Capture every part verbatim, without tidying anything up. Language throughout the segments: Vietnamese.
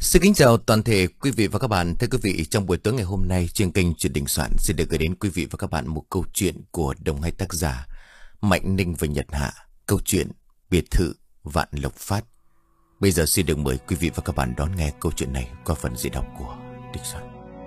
Xin kính chào toàn thể quý vị và các bạn. Thưa quý vị, trong buổi tối ngày hôm nay, trên kênh Chuyện Đình Soạn xin được gửi đến quý vị và các bạn một câu chuyện của đồng hai tác giả Mạnh Ninh và Nhật Hạ. Câu chuyện Biệt thự Vạn Lộc Phát. Bây giờ xin được mời quý vị và các bạn đón nghe câu chuyện này qua phần diễn đọc của Đình Soạn.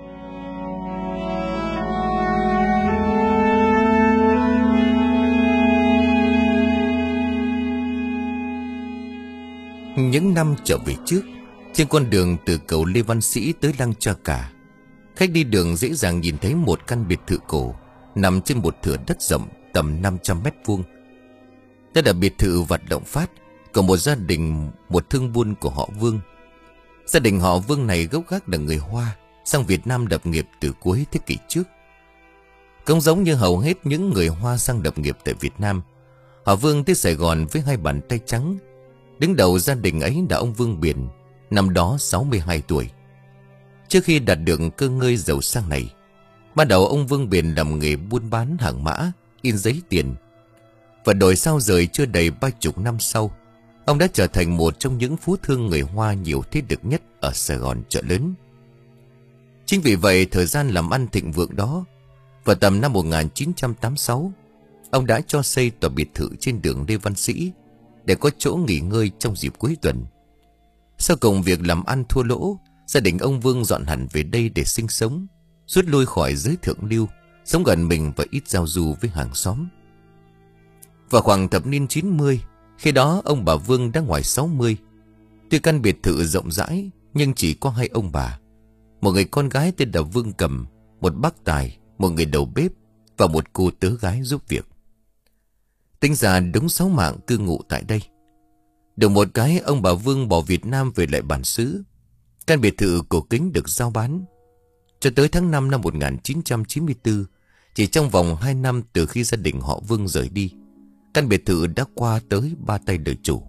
Những năm trở về trước, trên con đường từ cầu Lê Văn Sĩ tới Lăng Cha Cả, khách đi đường dễ dàng nhìn thấy một căn biệt thự cổ nằm trên một thửa đất rộng tầm năm trăm mét vuông. Đây là biệt thự Vạn Lộc Phát của một gia đình, một thương buôn của họ Vương. Gia đình họ Vương này gốc gác là người Hoa, sang Việt Nam lập nghiệp từ cuối thế kỷ trước. Cũng giống như hầu hết những người Hoa sang lập nghiệp tại Việt Nam, họ Vương tới Sài Gòn với hai bàn tay trắng. Đứng đầu gia đình ấy là ông Vương Biển, năm đó sáu mươi hai tuổi. Trước khi đạt được cơ ngơi giàu sang này, ban đầu ông Vương Biển làm nghề buôn bán hàng mã, in giấy tiền. Và đổi sao rời chưa đầy ba chục năm sau, ông đã trở thành một trong những phú thương người Hoa nhiều thế lực nhất ở Sài Gòn chợ lớn. Chính vì vậy, thời gian làm ăn thịnh vượng đó, vào tầm năm một nghìn chín trăm tám mươi sáu, ông đã cho xây tòa biệt thự trên đường Lê Văn Sĩ để có chỗ nghỉ ngơi trong dịp cuối tuần. Sau cùng việc làm ăn thua lỗ, gia đình ông Vương dọn hẳn về đây để sinh sống, rút lui khỏi giới thượng lưu, sống gần mình và ít giao du với hàng xóm. Vào khoảng thập niên chín mươi, khi đó ông bà Vương đã ngoài sáu mươi. Tuy căn biệt thự rộng rãi nhưng chỉ có hai ông bà, một người con gái tên là Vương Cầm, một bác tài, một người đầu bếp và một cô tớ gái giúp việc. Tính ra đúng sáu mạng cư ngụ tại đây. Được một cái, ông bà Vương bỏ Việt Nam về lại bản xứ. Căn biệt thự cổ kính được giao bán. Cho tới tháng năm năm một nghìn chín trăm chín mươi tư, chỉ trong vòng hai năm từ khi gia đình họ Vương rời đi, căn biệt thự đã qua tới ba tay đời chủ.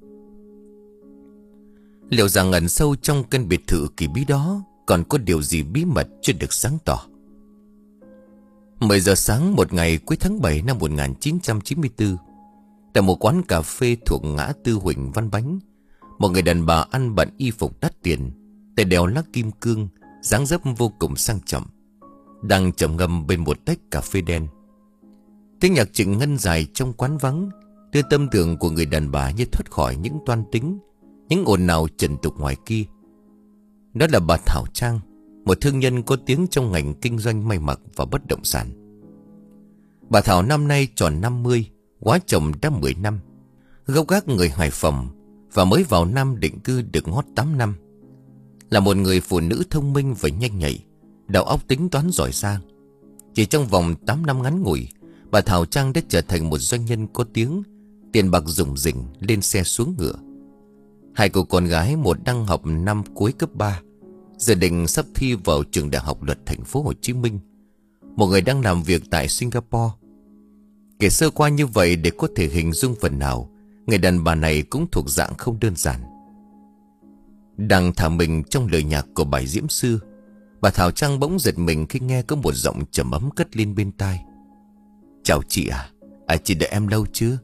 Liệu rằng ẩn sâu trong căn biệt thự kỳ bí đó còn có điều gì bí mật chưa được sáng tỏ? Mười giờ sáng một ngày cuối tháng bảy năm một nghìn chín trăm chín mươi tư, tại một quán cà phê thuộc ngã tư Huỳnh Văn Bánh, một người đàn bà ăn bận y phục đắt tiền, tay đeo lắc kim cương, dáng dấp vô cùng sang trọng, đang trầm ngâm bên một tách cà phê đen. Tiếng nhạc Trịnh ngân dài trong quán vắng, đưa tâm tưởng của người đàn bà như thoát khỏi những toan tính, những ồn ào trần tục ngoài kia. Đó là bà Thảo Trang, một thương nhân có tiếng trong ngành kinh doanh may mặc và bất động sản. Bà Thảo năm nay tròn năm mươi, quá chồng đã mười năm, gốc gác người Hải Phòng và mới vào Nam định cư được ngót tám năm. Là một người phụ nữ thông minh và nhanh nhạy, đầu óc tính toán giỏi giang. Chỉ trong vòng tám năm ngắn ngủi, bà Thảo Trang đã trở thành một doanh nhân có tiếng, tiền bạc rủng rỉnh, lên xe xuống ngựa. Hai cô con gái, một đang học năm cuối cấp ba, gia đình sắp thi vào trường đại học luật thành phố Hồ Chí Minh, một người đang làm việc tại Singapore. Kể sơ qua như vậy để có thể hình dung phần nào, người đàn bà này cũng thuộc dạng không đơn giản. Đang thả mình trong lời nhạc của bài diễm xưa, bà Thảo Trang bỗng giật mình khi nghe có một giọng trầm ấm cất lên bên tai. Chào chị à, à chị đợi em lâu chưa?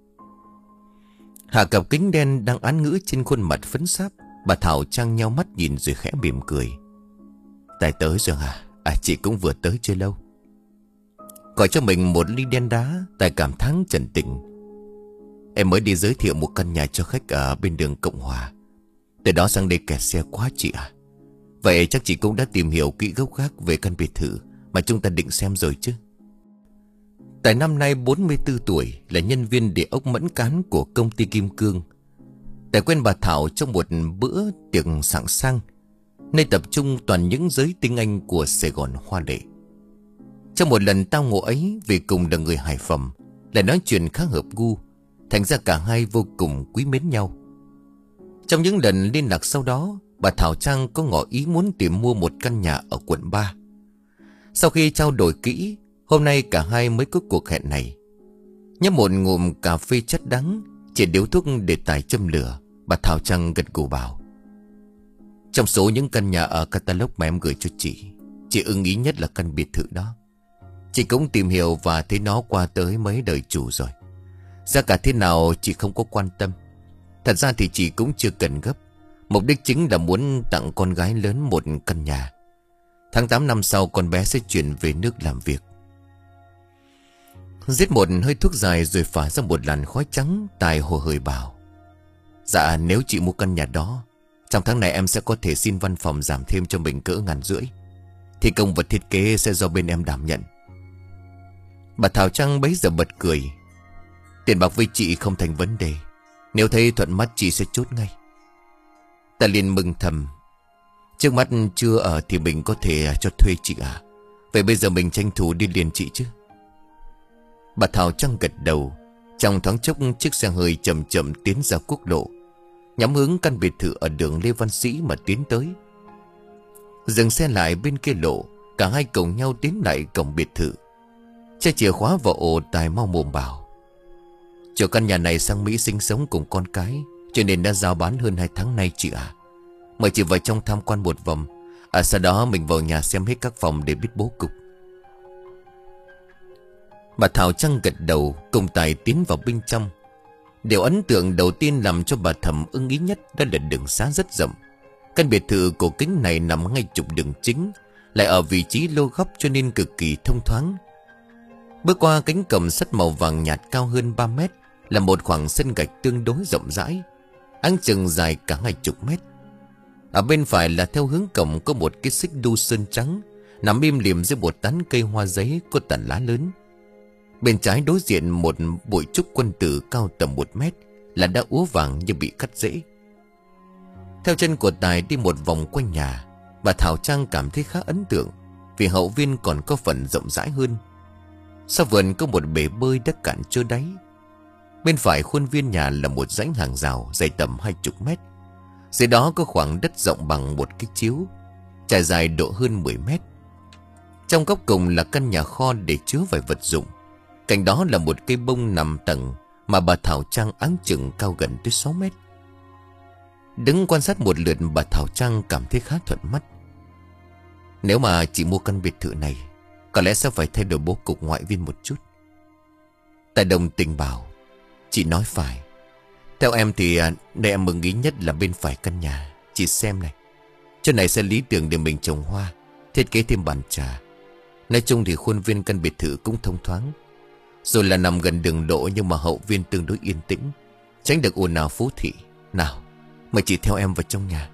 Hạ cặp kính đen đang án ngữ trên khuôn mặt phấn sáp, bà Thảo Trang nheo mắt nhìn rồi khẽ mỉm cười. Tại tới rồi hả? À chị cũng vừa tới chưa lâu. Gọi cho mình một ly đen đá, tại cảm thán trần tình. Em mới đi giới thiệu một căn nhà cho khách ở bên đường Cộng Hòa, từ đó sang đây kẹt xe quá chị à. Vậy chắc chị cũng đã tìm hiểu kỹ gốc gác về căn biệt thự mà chúng ta định xem rồi chứ? Tại năm nay bốn mươi tư tuổi, là nhân viên địa ốc mẫn cán của công ty Kim Cương. Tại quen bà Thảo trong một bữa tiệc sảng sang, nơi tập trung toàn những giới tinh anh của Sài Gòn hoa lệ. Trong một lần tao ngộ ấy, vì cùng là người Hải Phòng, lại nói chuyện khá hợp gu, thành ra cả hai vô cùng quý mến nhau. Trong những lần liên lạc sau đó, bà Thảo Trang có ngỏ ý muốn tìm mua một căn nhà ở quận ba. Sau khi trao đổi kỹ, hôm nay cả hai mới có cuộc hẹn này. Nhấp một ngụm cà phê chất đắng, chỉ điếu thuốc để tải châm lửa, bà Thảo Trang gật gù bảo. Trong số những căn nhà ở catalog mà em gửi cho chị, chị ưng ý nhất là căn biệt thự đó. Chị cũng tìm hiểu và thấy nó qua tới mấy đời chủ rồi. Giá cả thế nào chị không có quan tâm. Thật ra thì chị cũng chưa cần gấp, Mục đích chính là muốn tặng con gái lớn một căn nhà. Tháng tám năm sau con bé sẽ chuyển về nước làm việc. Giết một hơi thuốc dài rồi phả ra một làn khói trắng, Tài hồ hởi bảo: Dạ nếu chị mua căn nhà đó, trong tháng này em sẽ có thể xin văn phòng giảm thêm cho mình cỡ ngàn rưỡi. Thì công vật thiết kế sẽ do bên em đảm nhận. Bà Thảo Trang bấy giờ bật cười: Tiền bạc với chị không thành vấn đề. Nếu thấy thuận mắt chị sẽ chốt ngay. Ta liền mừng thầm: Trước mắt chưa ở thì mình có thể cho thuê chị à? Vậy bây giờ mình tranh thủ đi liền chị chứ? Bà Thảo Trang gật đầu. Trong thoáng chốc chiếc xe hơi chậm chậm tiến ra quốc lộ, nhắm hướng căn biệt thự ở đường Lê Văn Sĩ mà tiến tới. Dừng xe lại bên kia lộ, cả hai cùng nhau tiến lại cổng biệt thự. Che chìa khóa vào ổ, Tài mau mồm bảo: Chủ căn nhà này sang Mỹ sinh sống cùng con cái, cho nên đã giao bán hơn hai tháng nay chị à. Mời chị vào trong tham quan một vòng, à sau đó mình vào nhà xem hết các phòng để biết bố cục. Bà Thảo Trang gật đầu, cùng Tài tiến vào bên trong. Điều ấn tượng đầu tiên làm cho bà Thẩm ưng ý nhất đó là đường xá rất rộng. Căn biệt thự cổ kính này nằm ngay trục đường chính, lại ở vị trí lô góc cho nên cực kỳ thông thoáng. Bước qua cánh cổng sắt màu vàng nhạt cao hơn ba mét là một khoảng sân gạch tương đối rộng rãi, áng chừng dài cả hai chục mét. Ở bên phải là theo hướng cổng có một cái xích đu sơn trắng nằm im lìm dưới một tán cây hoa giấy có tàn lá lớn. Bên trái đối diện một bụi trúc quân tử cao tầm một mét là đã úa vàng như bị cắt rễ. Theo chân của Tài đi một vòng quanh nhà, bà Thảo Trang cảm thấy khá ấn tượng vì hậu viên còn có phần rộng rãi hơn. Sau vườn có một bể bơi đất cạn trơ đáy. Bên phải khuôn viên nhà là một dãy hàng rào dày tầm hai chục mét. Dưới đó có khoảng đất rộng bằng một cái chiếu, trải dài độ hơn mười mét. Trong góc cùng là căn nhà kho để chứa vài vật dụng. Cạnh đó là một cây bông nằm tầng mà bà Thảo Trang áng chừng cao gần tới sáu mét. Đứng quan sát một lượt, bà Thảo Trang cảm thấy khá thuận mắt. Nếu mà chị mua căn biệt thự này, có lẽ sẽ phải thay đổi bố cục ngoại viên một chút. Tài đồng tình bảo: Chị nói phải. Theo em thì đây em mừng ý nhất là bên phải căn nhà. Chị xem này, chỗ này sẽ lý tưởng để mình trồng hoa, thiết kế thêm bàn trà. Nói chung thì khuôn viên căn biệt thự cũng thông thoáng. Rồi là nằm gần đường lộ nhưng mà hậu viên tương đối yên tĩnh, tránh được ồn ào phố thị. Nào, mời chị theo em vào trong nhà.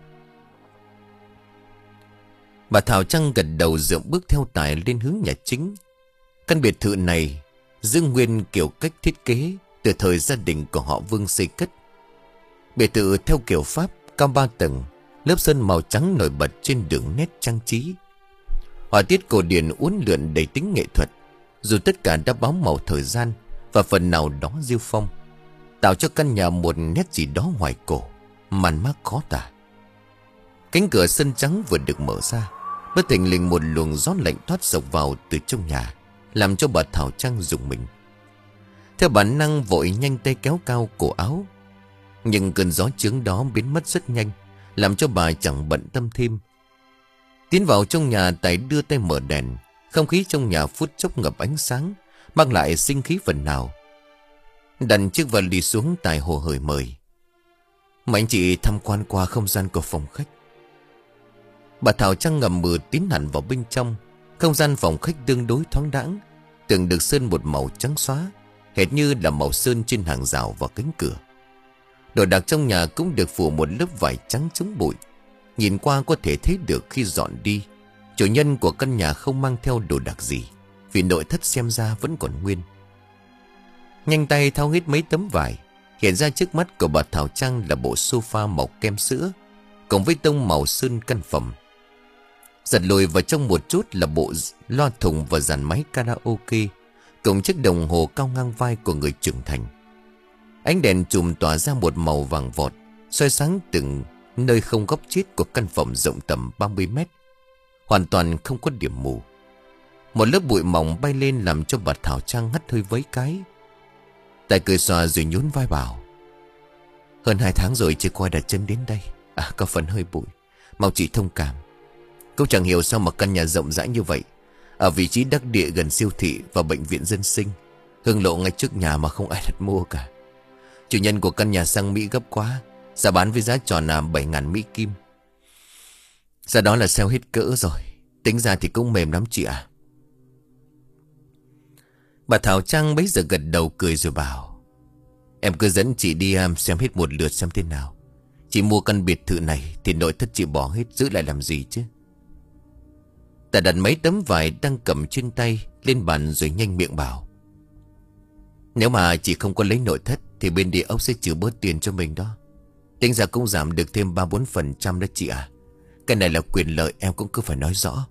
Bà Thảo Trang gật đầu dựa bước theo Tài lên hướng nhà chính. Căn biệt thự này giữ nguyên kiểu cách thiết kế từ thời gia đình của họ Vương xây cất. Biệt thự theo kiểu Pháp, cao ba tầng, lớp sơn màu trắng nổi bật trên đường nét trang trí. Họa tiết cổ điển uốn lượn đầy tính nghệ thuật, dù tất cả đã báo màu thời gian và phần nào đó diêu phong, tạo cho căn nhà một nét gì đó hoài cổ, màn mác khó tả. Cánh cửa sân trắng vừa được mở ra, bất thình lình một luồng gió lạnh thoát sộc vào từ trong nhà, làm cho bà Thảo Trang rùng mình. Theo bản năng vội nhanh tay kéo cao cổ áo, nhưng cơn gió chướng đó biến mất rất nhanh, làm cho bà chẳng bận tâm thêm. Tiến vào trong nhà, Tài đưa tay mở đèn. Không khí trong nhà phút chốc ngập ánh sáng, mang lại sinh khí phần nào. Đặt chiếc vali xuống, Tài hồ hởi mời: Mà anh chị tham quan qua không gian của phòng khách. Bà Thảo Trang ngầm mừ tiến hẳn vào bên trong. Không gian phòng khách tương đối thoáng đãng, tường được sơn một màu trắng xóa, hệt như là màu sơn trên hàng rào và cánh cửa. Đồ đạc trong nhà cũng được phủ một lớp vải trắng chống bụi. Nhìn qua có thể thấy được khi dọn đi, chủ nhân của căn nhà không mang theo đồ đạc gì, vì nội thất xem ra vẫn còn nguyên. Nhanh tay tháo hết mấy tấm vải, hiện ra trước mắt của bà Thảo Trang là bộ sofa màu kem sữa, cùng với tông màu sơn căn phòng. Giật lùi vào trong một chút là bộ loa thùng và dàn máy karaoke, cùng chiếc đồng hồ cao ngang vai của người trưởng thành. Ánh đèn chùm tỏa ra một màu vàng vọt, soi sáng từng nơi không góc chết của căn phòng rộng tầm ba mươi mét, hoàn toàn không có điểm mù. Một lớp bụi mỏng bay lên làm cho bà Thảo Trang hắt hơi với cái. Tài cười xòa rồi nhún vai bảo: Hơn hai tháng rồi chưa quay đặt chân đến đây, à có phần hơi bụi, mong chị thông cảm. Cũng chẳng hiểu sao mà căn nhà rộng rãi như vậy, ở vị trí đắc địa gần siêu thị và bệnh viện dân sinh, hương lộ ngay trước nhà mà không ai đặt mua cả. Chủ nhân của căn nhà sang Mỹ gấp quá, Giá bán với giá tròn là bảy ngàn Mỹ Kim. Giá đó là sale hết cỡ rồi. Tính ra thì cũng mềm lắm chị ạ. Bà Thảo Trang bấy giờ gật đầu cười rồi bảo: Em cứ dẫn chị đi um, xem hết một lượt xem thế nào. Chị mua căn biệt thự này thì nội thất chị bỏ hết, giữ lại làm gì chứ. Ta đặt mấy tấm vải đang cầm trên tay lên bàn rồi nhanh miệng bảo: Nếu mà chị không có lấy nội thất thì bên địa ốc sẽ trừ bớt tiền cho mình đó. Tính ra cũng giảm được thêm ba bốn phần trăm đó chị à. Cái này là quyền lợi, em cũng cứ phải nói rõ.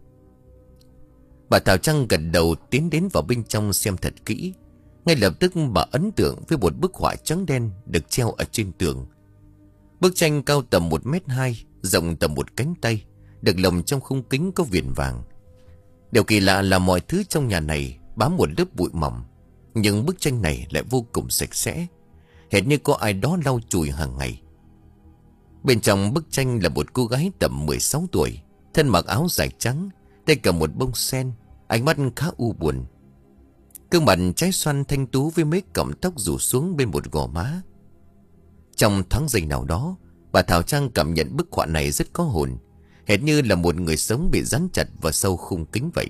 Bà Thảo Trang gật đầu tiến đến vào bên trong xem thật kỹ. Ngay lập tức bà ấn tượng với một bức họa trắng đen được treo ở trên tường. Bức tranh cao tầm một mét hai, rộng tầm một cánh tay, được lồng trong khung kính có viền vàng. Điều kỳ lạ là mọi thứ trong nhà này bám một lớp bụi mỏng, nhưng bức tranh này lại vô cùng sạch sẽ, hệt như có ai đó lau chùi hàng ngày. Bên trong bức tranh là một cô gái tầm mười sáu tuổi, thân mặc áo dài trắng, tay cầm một bông sen, ánh mắt khá u buồn. Gương mặt trái xoan thanh tú với mấy cọng tóc rủ xuống bên một gò má. Trong thoáng giây nào đó, bà Thảo Trang cảm nhận bức họa này rất có hồn, hệt như là một người sống bị dán chặt vào sâu khung kính vậy.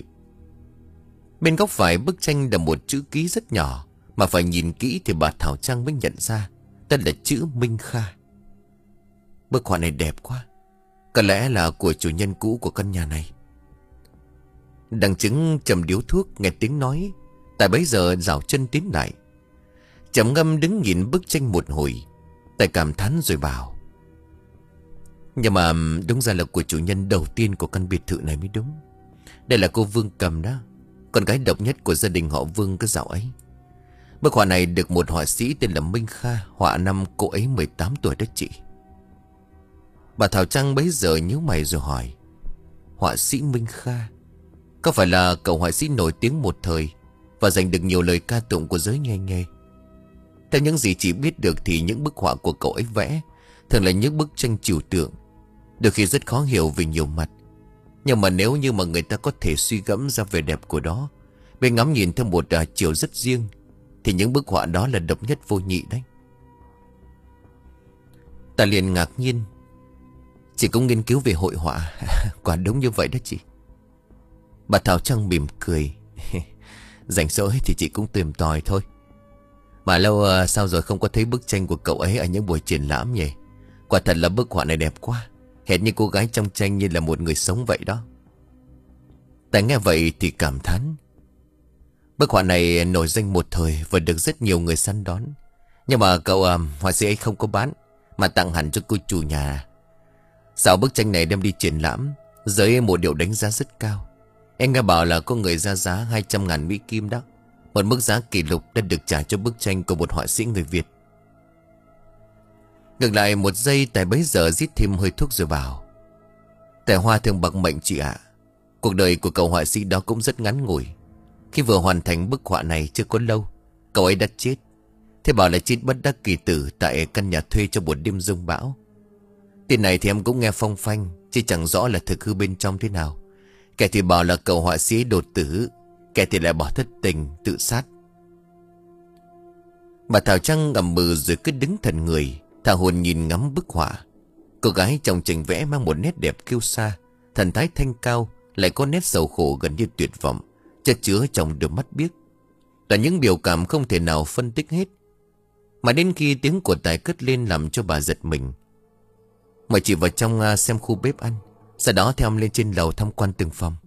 Bên góc phải bức tranh là một chữ ký rất nhỏ, mà phải nhìn kỹ thì bà Thảo Trang mới nhận ra tên là chữ Minh Kha. Bức họa này đẹp quá, có lẽ là của chủ nhân cũ của căn nhà này. Đằng chứng chầm điếu thuốc nghe tiếng nói, tại bấy giờ rảo chân tiến lại. Trầm ngâm đứng nhìn bức tranh một hồi, tại cảm thán rồi bảo: Nhưng mà đúng ra là của chủ nhân đầu tiên của căn biệt thự này mới đúng. Đây là cô Vương Cầm đó, con gái độc nhất của gia đình họ Vương cái dạo ấy. Bức họa này được một họa sĩ tên là Minh Kha họa năm cô ấy mười tám tuổi đó chị. Bà Thảo Trang bấy giờ nhíu mày rồi hỏi: Họa sĩ Minh Kha có phải là cậu họa sĩ nổi tiếng một thời và giành được nhiều lời ca tụng của giới nghe nghe? Theo những gì chị biết được thì những bức họa của cậu ấy vẽ thường là những bức tranh trừu tượng, đôi khi rất khó hiểu về nhiều mặt. Nhưng mà nếu như mà người ta có thể suy gẫm ra vẻ đẹp của đó, bên ngắm nhìn theo một uh, chiều rất riêng, thì những bức họa đó là độc nhất vô nhị đấy. Ta liền ngạc nhiên: Chị cũng nghiên cứu về hội họa? Quả đúng như vậy đó chị. Bà Thảo Trang mỉm cười: Rảnh rỗi thì chị cũng tìm tòi thôi. Mà lâu uh, sao rồi không có thấy bức tranh của cậu ấy ở những buổi triển lãm nhỉ? Quả thật là bức họa này đẹp quá, hệt như cô gái trong tranh như là một người sống vậy đó. Ta nghe vậy thì cảm thán: Bức họa này nổi danh một thời và được rất nhiều người săn đón. Nhưng mà cậu uh, họa sĩ ấy không có bán, mà tặng hẳn cho cô chủ nhà. Sao bức tranh này đem đi triển lãm, giới một điều đánh giá rất cao. Em nghe bảo là có người ra giá hai trăm ngàn Mỹ Kim đó, một mức giá kỷ lục đã được trả cho bức tranh của một họa sĩ người Việt. Ngược lại một giây, tại bấy giờ rít thêm hơi thuốc rồi bảo: Tài hoa thường bạc mệnh chị ạ. Cuộc đời của cậu họa sĩ đó cũng rất ngắn ngủi. Khi vừa hoàn thành bức họa này chưa có lâu, cậu ấy đã chết. Thế bảo là chết bất đắc kỳ tử tại căn nhà thuê cho một đêm giông bão. Tin này thì em cũng nghe phong phanh, chứ chẳng rõ là thực hư bên trong thế nào. Kẻ thì bảo là cậu họa sĩ đột tử, kẻ thì lại bỏ thất tình tự sát. Bà Thảo Trang ngậm mừ rồi cứ đứng thần người, thả hồn nhìn ngắm bức họa. Cô gái trong tranh vẽ mang một nét đẹp kiêu sa, thần thái thanh cao, lại có nét sầu khổ gần như tuyệt vọng chất chứa trong đôi mắt biếc. Toàn những biểu cảm không thể nào phân tích hết. Mà đến khi tiếng của Tài cất lên làm cho bà giật mình. Mời chị vào trong xem khu bếp ăn, sau đó theo em lên trên lầu tham quan từng phòng.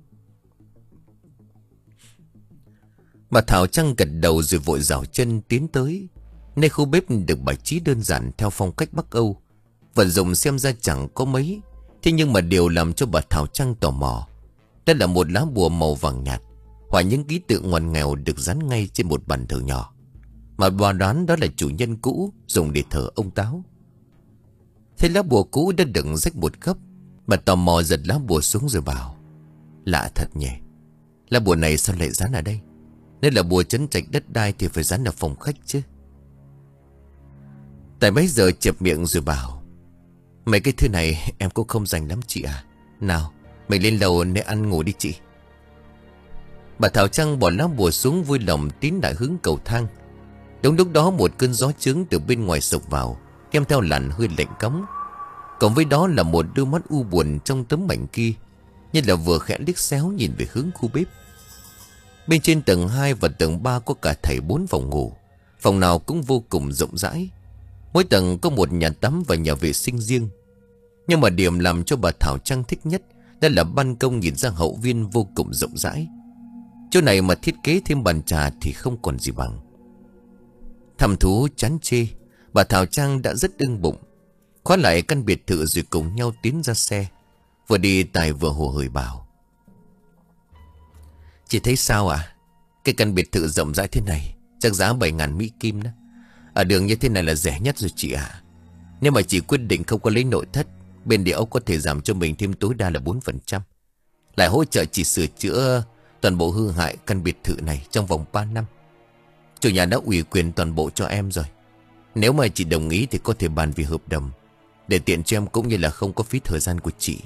Bà Thảo Trang gật đầu rồi vội rảo chân tiến tới nơi khu bếp được bài trí đơn giản theo phong cách Bắc Âu. Vận dụng xem ra chẳng có mấy, thế nhưng mà điều làm cho bà Thảo Trang tò mò, đó là một lá bùa màu vàng nhạt hoặc những ký tự ngoằn nghèo được dán ngay trên một bàn thờ nhỏ, mà bà đoán đó là chủ nhân cũ dùng để thờ ông Táo. Thấy lá bùa cũ đã đựng rách một góc, bà tò mò giật lá bùa xuống rồi bảo: Lạ thật nhỉ, lá bùa này sao lại dán ở đây? Nếu là bùa trấn trạch đất đai thì phải dán ở phòng khách chứ. Tại bấy giờ chẹp miệng rồi bảo: Mấy cái thứ này em cũng không dành lắm chị à. Nào mình lên lầu để ăn ngủ đi chị. Bà Thảo Trang bỏ lá bùa xuống vui lòng tiến lại hướng cầu thang. Đúng lúc đó một cơn gió trướng từ bên ngoài sộc vào, kèm theo làn hơi lạnh cóng. Cộng với đó là một đôi mắt u buồn trong tấm ảnh kia, như là vừa khẽ liếc xéo nhìn về hướng khu bếp. Bên trên tầng hai và tầng ba có cả thảy bốn phòng ngủ, phòng nào cũng vô cùng rộng rãi. Mỗi tầng có một nhà tắm và nhà vệ sinh riêng. Nhưng mà điểm làm cho bà Thảo Trang thích nhất đó là ban công nhìn ra hậu viên vô cùng rộng rãi. Chỗ này mà thiết kế thêm bàn trà thì không còn gì bằng. Thăm thú chán chê, bà Thảo Trang đã rất ưng bụng, khóa lại căn biệt thự rồi cùng nhau tiến ra xe. Vừa đi Tài vừa hồ hởi bảo: "Chị thấy sao à? Cái căn biệt thự rộng rãi thế này chắc giá bảy ngàn Mỹ Kim đó. Ở đường như thế này là rẻ nhất rồi chị à. Nếu mà chị quyết định không có lấy nội thất, bên địa ốc có thể giảm cho mình thêm tối đa là bốn phần trăm. Lại hỗ trợ chị sửa chữa toàn bộ hư hại căn biệt thự này trong vòng ba năm. Chủ nhà đã ủy quyền toàn bộ cho em rồi. Nếu mà chị đồng ý thì có thể bàn về hợp đồng, để tiện cho em cũng như là không có phí thời gian của chị."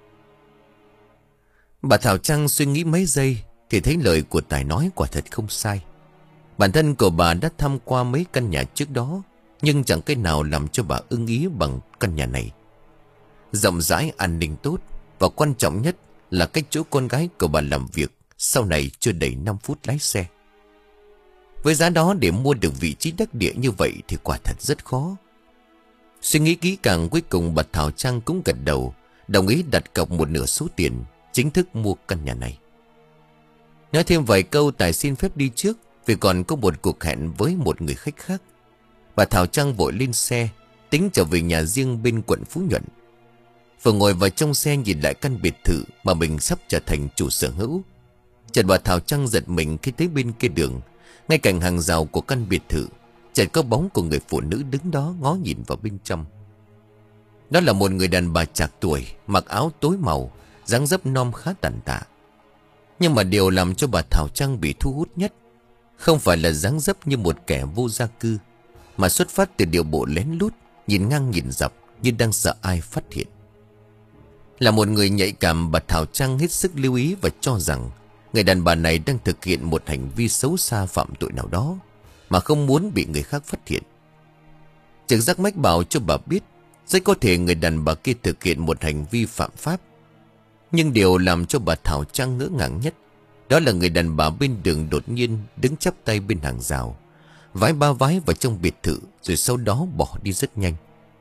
Bà Thảo Trang suy nghĩ mấy giây thì thấy lời của Tài nói quả thật không sai. Bản thân của bà đã thăm qua mấy căn nhà trước đó, nhưng chẳng cái nào làm cho bà ưng ý bằng căn nhà này. Rộng rãi, an ninh tốt, và quan trọng nhất là cách chỗ con gái của bà làm việc sau này chưa đầy năm phút lái xe. Với giá đó để mua được vị trí đắc địa như vậy thì quả thật rất khó. Suy nghĩ kỹ càng, cuối cùng bà Thảo Trang cũng gật đầu, đồng ý đặt cọc một nửa số tiền, chính thức mua căn nhà này. Nói thêm vài câu, Tài xin phép đi trước vì còn có một cuộc hẹn với một người khách khác. Bà Thảo Trang vội lên xe, tính trở về nhà riêng bên quận Phú Nhuận. Vừa ngồi vào trong xe nhìn lại căn biệt thự mà mình sắp trở thành chủ sở hữu, chợt bà Thảo Trang giật mình khi thấy bên kia đường, ngay cạnh hàng rào của căn biệt thự, chợt có bóng của người phụ nữ đứng đó ngó nhìn vào bên trong. Đó là một người đàn bà trạc tuổi, mặc áo tối màu, dáng dấp non khá tàn tạ. Nhưng mà điều làm cho bà Thảo Trang bị thu hút nhất không phải là dáng dấp như một kẻ vô gia cư, mà xuất phát từ điệu bộ lén lút, nhìn ngang nhìn dọc như đang sợ ai phát hiện. Là một người nhạy cảm, bà Thảo Trang hết sức lưu ý và cho rằng người đàn bà này đang thực hiện một hành vi xấu xa phạm tội nào đó mà không muốn bị người khác phát hiện. Trực giác mách bảo cho bà biết rất có thể người đàn bà kia thực hiện một hành vi phạm pháp. Nhưng điều làm cho bà Thảo Trang ngỡ ngàng nhất đó là người đàn bà bên đường đột nhiên đứng chắp tay bên hàng rào, vái ba vái vào trong biệt thự, rồi sau đó bỏ đi rất nhanh.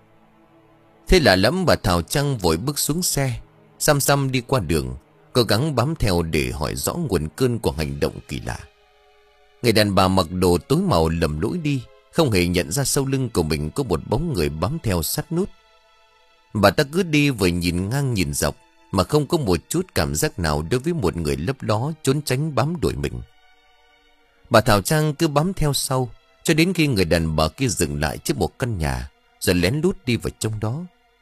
Thế lạ lắm, bà Thảo Trang vội bước xuống xe, xăm xăm đi qua đường, cố gắng bám theo để hỏi rõ nguồn cơn của hành động kỳ lạ. Người đàn bà mặc đồ tối màu lầm lũi đi, không hề nhận ra sau lưng của mình có một bóng người bám theo sát nút. Bà ta cứ đi vừa nhìn ngang nhìn dọc, mà không có một chút cảm giác nào đối với một người lấp ló trốn tránh bám đuổi mình. Bà Thảo Trang cứ bám theo sau cho đến khi người đàn bà kia dừng lại trước một căn nhà, rồi lén lút đi vào trong đó.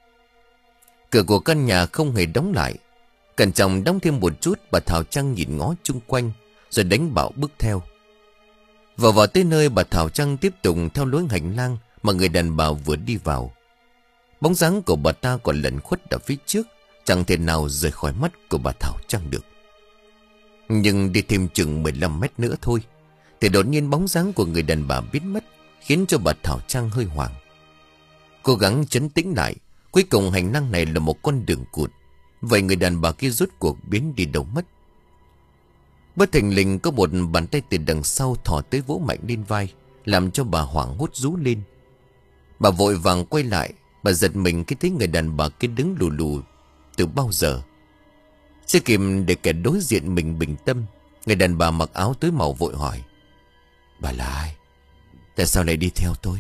Cửa của căn nhà không hề đóng lại. Cẩn trọng đóng thêm một chút, bà Thảo Trang nhìn ngó chung quanh rồi đánh bảo bước theo. Vào vào tới nơi, bà Thảo Trang tiếp tục theo lối hành lang mà người đàn bà vừa đi vào. Bóng dáng của bà ta còn lẩn khuất ở phía trước, chẳng thể nào rời khỏi mắt của bà Thảo Trang được. Nhưng đi thêm chừng mười lăm mét nữa thôi thì đột nhiên bóng dáng của người đàn bà biến mất, khiến cho bà Thảo Trang hơi hoảng. Cố gắng trấn tĩnh lại, cuối cùng hành lang này là một con đường cụt. Vậy người đàn bà kia rốt cuộc biến đi đâu mất? Bất thình lình có một bàn tay từ đằng sau thò tới vỗ mạnh lên vai, làm cho bà hoảng hốt rú lên. Bà vội vàng quay lại, bà giật mình khi thấy người đàn bà kia đứng lù lù từ bao giờ. Chưa kịp để kẻ đối diện mình bình tâm, người đàn bà mặc áo tối màu vội hỏi: "Bà là ai? Tại sao lại đi theo tôi?"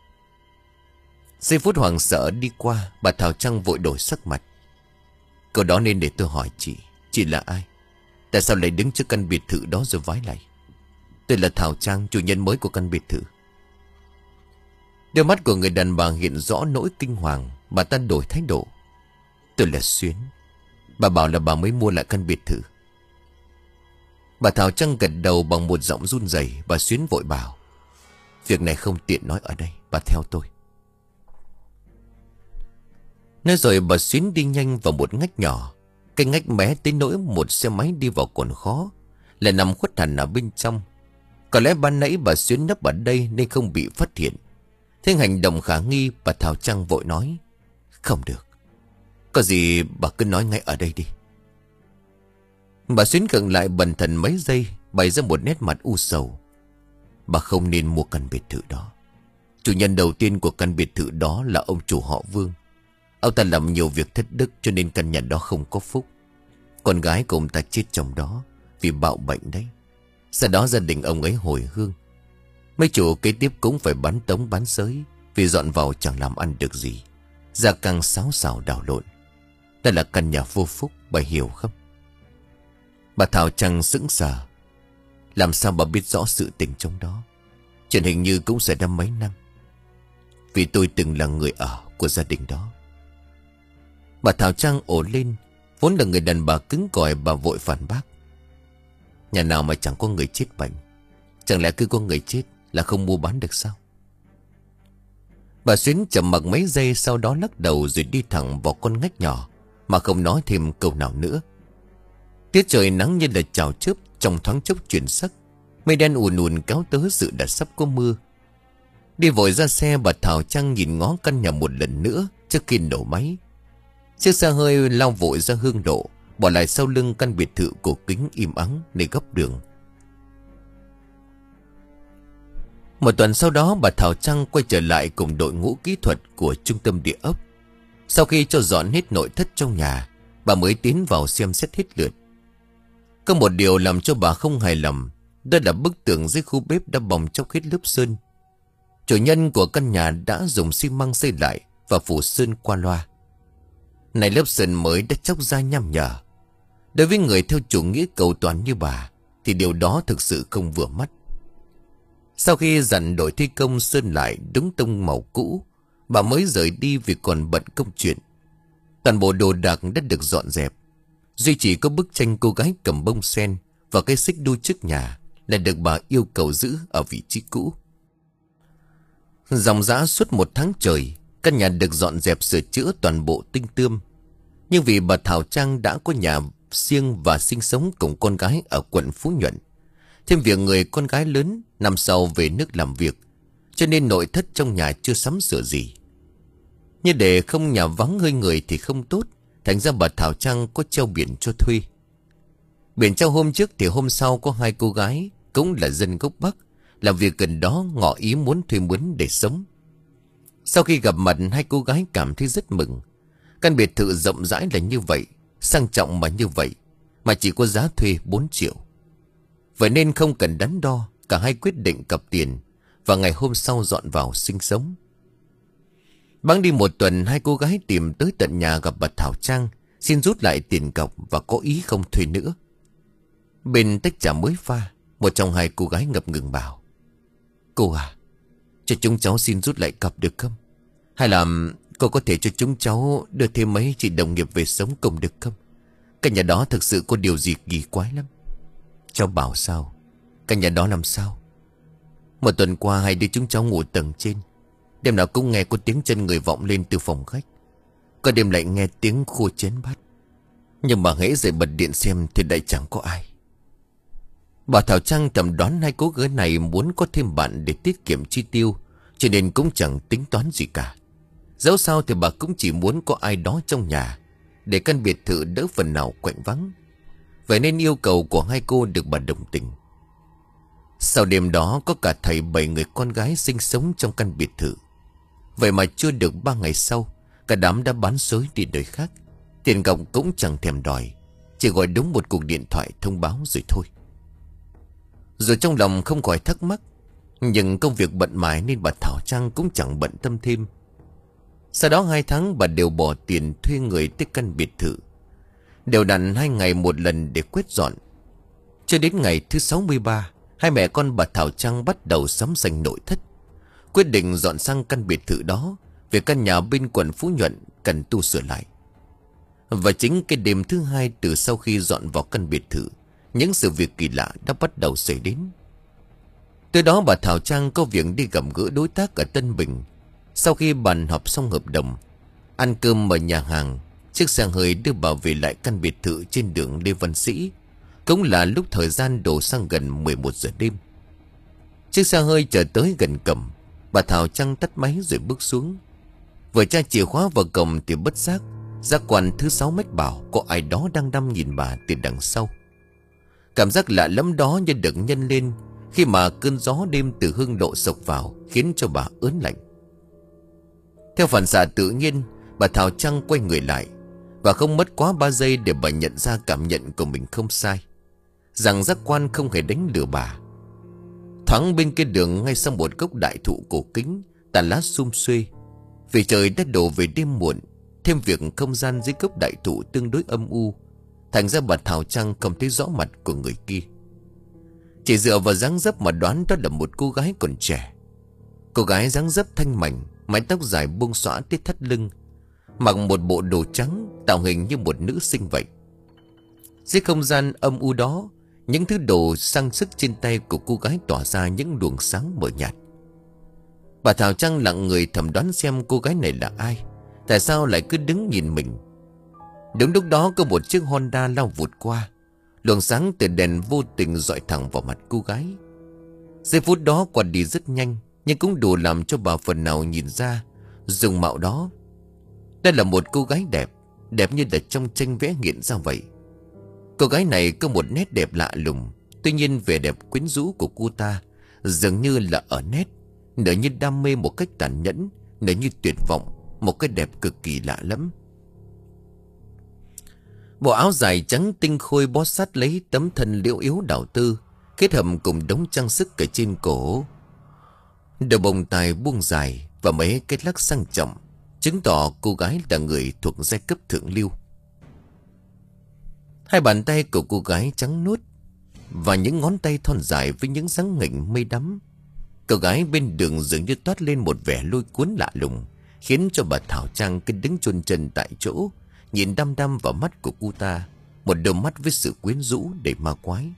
Giây phút hoảng sợ đi qua, bà Thảo Trang vội đổi sắc mặt. "Câu đó nên để tôi hỏi chị, chị là ai? Tại sao lại đứng trước căn biệt thự đó rồi vái lại?" "Tôi là Thảo Trang, chủ nhân mới của căn biệt thự." Đôi mắt của người đàn bà hiện rõ nỗi kinh hoàng. Bà ta đổi thái độ: "Tôi là Xuyến. Bà bảo là bà mới mua lại căn biệt thự." Bà Thảo Trang gật đầu bằng một giọng run rẩy. Bà Xuyến vội bảo: "Việc này không tiện nói ở đây, bà theo tôi." Nói rồi bà Xuyến đi nhanh vào một ngách nhỏ. Cái ngách bé tới nỗi một xe máy đi vào còn khó, lại nằm khuất hẳn ở bên trong. Có lẽ ban nãy bà Xuyến nấp ở đây nên không bị phát hiện. Thấy hành động khả nghi, bà Thảo Trăng vội nói: Không được, có gì bà cứ nói ngay ở đây đi. Bà Xuyến khựng lại bần thần mấy giây, bày ra một nét mặt u sầu. Bà không nên mua căn biệt thự đó. Chủ nhân đầu tiên của căn biệt thự đó là ông chủ họ Vương. Ông ta làm nhiều việc thất đức, cho nên căn nhà đó không có phúc. Con gái của ông ta chết trong đó vì bạo bệnh đấy. Sau đó gia đình ông ấy hồi hương. Mấy chủ kế tiếp cũng phải bán tống bán sới, vì dọn vào chẳng làm ăn được gì. Gia căng xáo xào đảo lộn. Đây là căn nhà vô phúc, bà hiểu không? Bà Thảo Trăng sững sờ. Làm sao bà biết rõ sự tình trong đó? Chuyện hình như cũng xảy ra mấy năm. Vì tôi từng là người ở của gia đình đó. Bà Thảo Trăng ổ lên. Vốn là người đàn bà cứng cỏi, bà vội phản bác: Nhà nào mà chẳng có người chết bệnh? Chẳng lẽ cứ có người chết là không mua bán được sao? Bà Xuyến chậm mặc mấy giây, sau đó lắc đầu rồi đi thẳng vào con ngách nhỏ, mà không nói thêm câu nào nữa. Tiết trời nắng như là chào chớp, trong thoáng chốc chuyển sắc. Mây đen ùn ùn kéo tới dự đã sắp có mưa. Đi vội ra xe, bà Thảo Trăng nhìn ngó căn nhà một lần nữa trước khi nổ máy. Chiếc xe hơi lao vội ra hương lộ, bỏ lại sau lưng căn biệt thự cổ kính im ắng nơi góc đường. Một tuần sau đó, bà Thảo Trăng quay trở lại cùng đội ngũ kỹ thuật của trung tâm địa ốc. Sau khi cho dọn hết nội thất trong nhà, bà mới tiến vào xem xét hết lượt. Có một điều làm cho bà không hài lòng, đó là bức tường dưới khu bếp đã bong chóc hết lớp sơn. Chủ nhân của căn nhà đã dùng xi măng xây lại và phủ sơn qua loa. Này lớp sơn mới đã chóc ra nham nhở. Đối với người theo chủ nghĩa cầu toàn như bà thì điều đó thực sự không vừa mắt. Sau khi dặn đội thi công sơn lại đúng tông màu cũ, bà mới rời đi vì còn bận công chuyện. Toàn bộ đồ đạc đã được dọn dẹp. Duy chỉ có bức tranh cô gái cầm bông sen và cái xích đu trước nhà là được bà yêu cầu giữ ở vị trí cũ. Dòng dã suốt một tháng trời, căn nhà được dọn dẹp sửa chữa toàn bộ tinh tươm. Nhưng vì bà Thảo Trăng đã có nhà riêng và sinh sống cùng con gái ở quận Phú Nhuận, thêm việc người con gái lớn năm sau về nước làm việc, cho nên nội thất trong nhà chưa sắm sửa gì. như để không nhà vắng hơi người thì không tốt, thành ra bà Thảo Trăng có treo biển cho thuê. Biển treo hôm trước thì hôm sau có hai cô gái cũng là dân gốc Bắc làm việc gần đó, ngỏ ý muốn thuê mướn để sống. Sau khi gặp mặt, hai cô gái cảm thấy rất mừng. Căn biệt thự rộng rãi là như vậy, sang trọng mà như vậy, mà chỉ có giá thuê bốn triệu. Vậy nên không cần đắn đo, cả hai quyết định cặp tiền và ngày hôm sau dọn vào sinh sống. Bẵng đi một tuần, hai cô gái tìm tới tận nhà gặp bà Thảo Trăng, xin rút lại tiền cọc và có ý không thuê nữa. Bên tách trà mới pha, một trong hai cô gái ngập ngừng bảo: "Cô à, cho chúng cháu xin rút lại cọc được không? Hay là cô có thể cho chúng cháu đưa thêm mấy chị đồng nghiệp về sống cùng được không? Căn nhà đó thực sự có điều gì kỳ quái lắm." Cháu bảo sao? Căn nhà đó làm sao? Một tuần qua hai đứa chúng cháu ngủ tầng trên, đêm nào cũng nghe có tiếng chân người vọng lên từ phòng khách, có đêm lại nghe tiếng khua chén bát. Nhưng mà hễ dậy bật điện xem thì lại chẳng có ai. Bà Thảo Trăng thầm đoán hai cô gái này muốn có thêm bạn để tiết kiệm chi tiêu, cho nên cũng chẳng tính toán gì cả. Dẫu sao thì bà cũng chỉ muốn có ai đó trong nhà, để căn biệt thự đỡ phần nào quạnh vắng. Vậy nên yêu cầu của hai cô được bà đồng tình. Sau đêm đó có cả thầy bảy người con gái sinh sống trong căn biệt thự. Vậy mà chưa được ba ngày sau, cả đám đã bán xới đi đời khác. Tiền cọc cũng chẳng thèm đòi, chỉ gọi đúng một cuộc điện thoại thông báo rồi thôi. Rồi trong lòng không khỏi thắc mắc, nhưng công việc bận mải nên bà Thảo Trăng cũng chẳng bận tâm thêm. Sau đó hai tháng bà đều bỏ tiền thuê người tới căn biệt thự, đều đặn hai ngày một lần để quét dọn. Cho đến ngày thứ sáu mươi ba, hai mẹ con bà Thảo Trăng bắt đầu sắm sành nội thất, quyết định dọn sang căn biệt thự đó vì căn nhà bên quận Phú Nhuận cần tu sửa lại. Và chính cái đêm thứ hai từ sau khi dọn vào căn biệt thự, những sự việc kỳ lạ đã bắt đầu xảy đến. Từ đó bà Thảo Trăng có việc đi gặp gỡ đối tác ở Tân Bình. Sau khi bàn họp xong hợp đồng, ăn cơm ở nhà hàng, chiếc xe hơi đưa bà về lại căn biệt thự trên đường Lê Văn Sĩ. Cũng là lúc thời gian đổ sang gần mười một giờ đêm. Chiếc xe hơi chờ tới gần cổng, Bà Thảo Trăng tắt máy rồi bước xuống. Vừa tra chìa khóa vào cổng thì bất giác giác quan thứ sáu mách bảo có ai đó đang đăm nhìn bà từ đằng sau. Cảm giác lạ lắm đó như được nhân lên khi mà cơn gió đêm từ hương lộ sộc vào, khiến cho bà ớn lạnh. Theo phản xạ tự nhiên, bà Thảo Trăng quay người lại, và không mất quá ba giây để bà nhận ra cảm nhận của mình không sai, rằng giác quan không hề đánh lừa bà. Thoáng bên kia đường, ngay sau một gốc đại thụ cổ kính, tàn lá sum xuê. Vì trời đã đổ về đêm muộn, thêm việc không gian dưới gốc đại thụ tương đối âm u, thành ra bà Thảo Trăng không thấy rõ mặt của người kia. Chỉ dựa vào dáng dấp mà đoán đó là một cô gái còn trẻ. Cô gái dáng dấp thanh mảnh, mái tóc dài buông xõa tới thắt lưng, mặc một bộ đồ trắng tạo hình như một nữ sinh vậy. Dưới không gian âm u đó, những thứ đồ trang sức trên tay của cô gái tỏa ra những luồng sáng mờ nhạt. Bà Thảo Trăng lặng người thầm đoán xem cô gái này là ai, tại sao lại cứ đứng nhìn mình. Đúng lúc đó có một chiếc Honda lao vụt qua, luồng sáng từ đèn vô tình dọi thẳng vào mặt cô gái. Giây phút đó qua đi rất nhanh, nhưng cũng đủ làm cho bà phần nào nhìn ra dung mạo đó. Đây là một cô gái đẹp, đẹp như là trong tranh vẽ nghiện ra vậy. Cô gái này có một nét đẹp lạ lùng, tuy nhiên vẻ đẹp quyến rũ của cô ta dường như là ở nét, nửa như đam mê một cách tàn nhẫn, nửa như tuyệt vọng, một cái đẹp cực kỳ lạ lắm. Bộ áo dài trắng tinh khôi bó sát lấy tấm thân liễu yếu đảo tư, kết hợp cùng đống trang sức ở trên cổ. Đầu bồng tai buông dài và mấy cái lắc sang trọng, chứng tỏ cô gái là người thuộc giai cấp thượng lưu. Hai bàn tay của cô gái trắng nuốt, và những ngón tay thon dài với những dáng nghỉnh mây đắm. Cô gái bên đường dường như toát lên một vẻ lôi cuốn lạ lùng, khiến cho bà Thảo Trăng cứ đứng chôn chân tại chỗ, nhìn đăm đăm vào mắt của cô ta, một đôi mắt với sự quyến rũ đầy ma quái.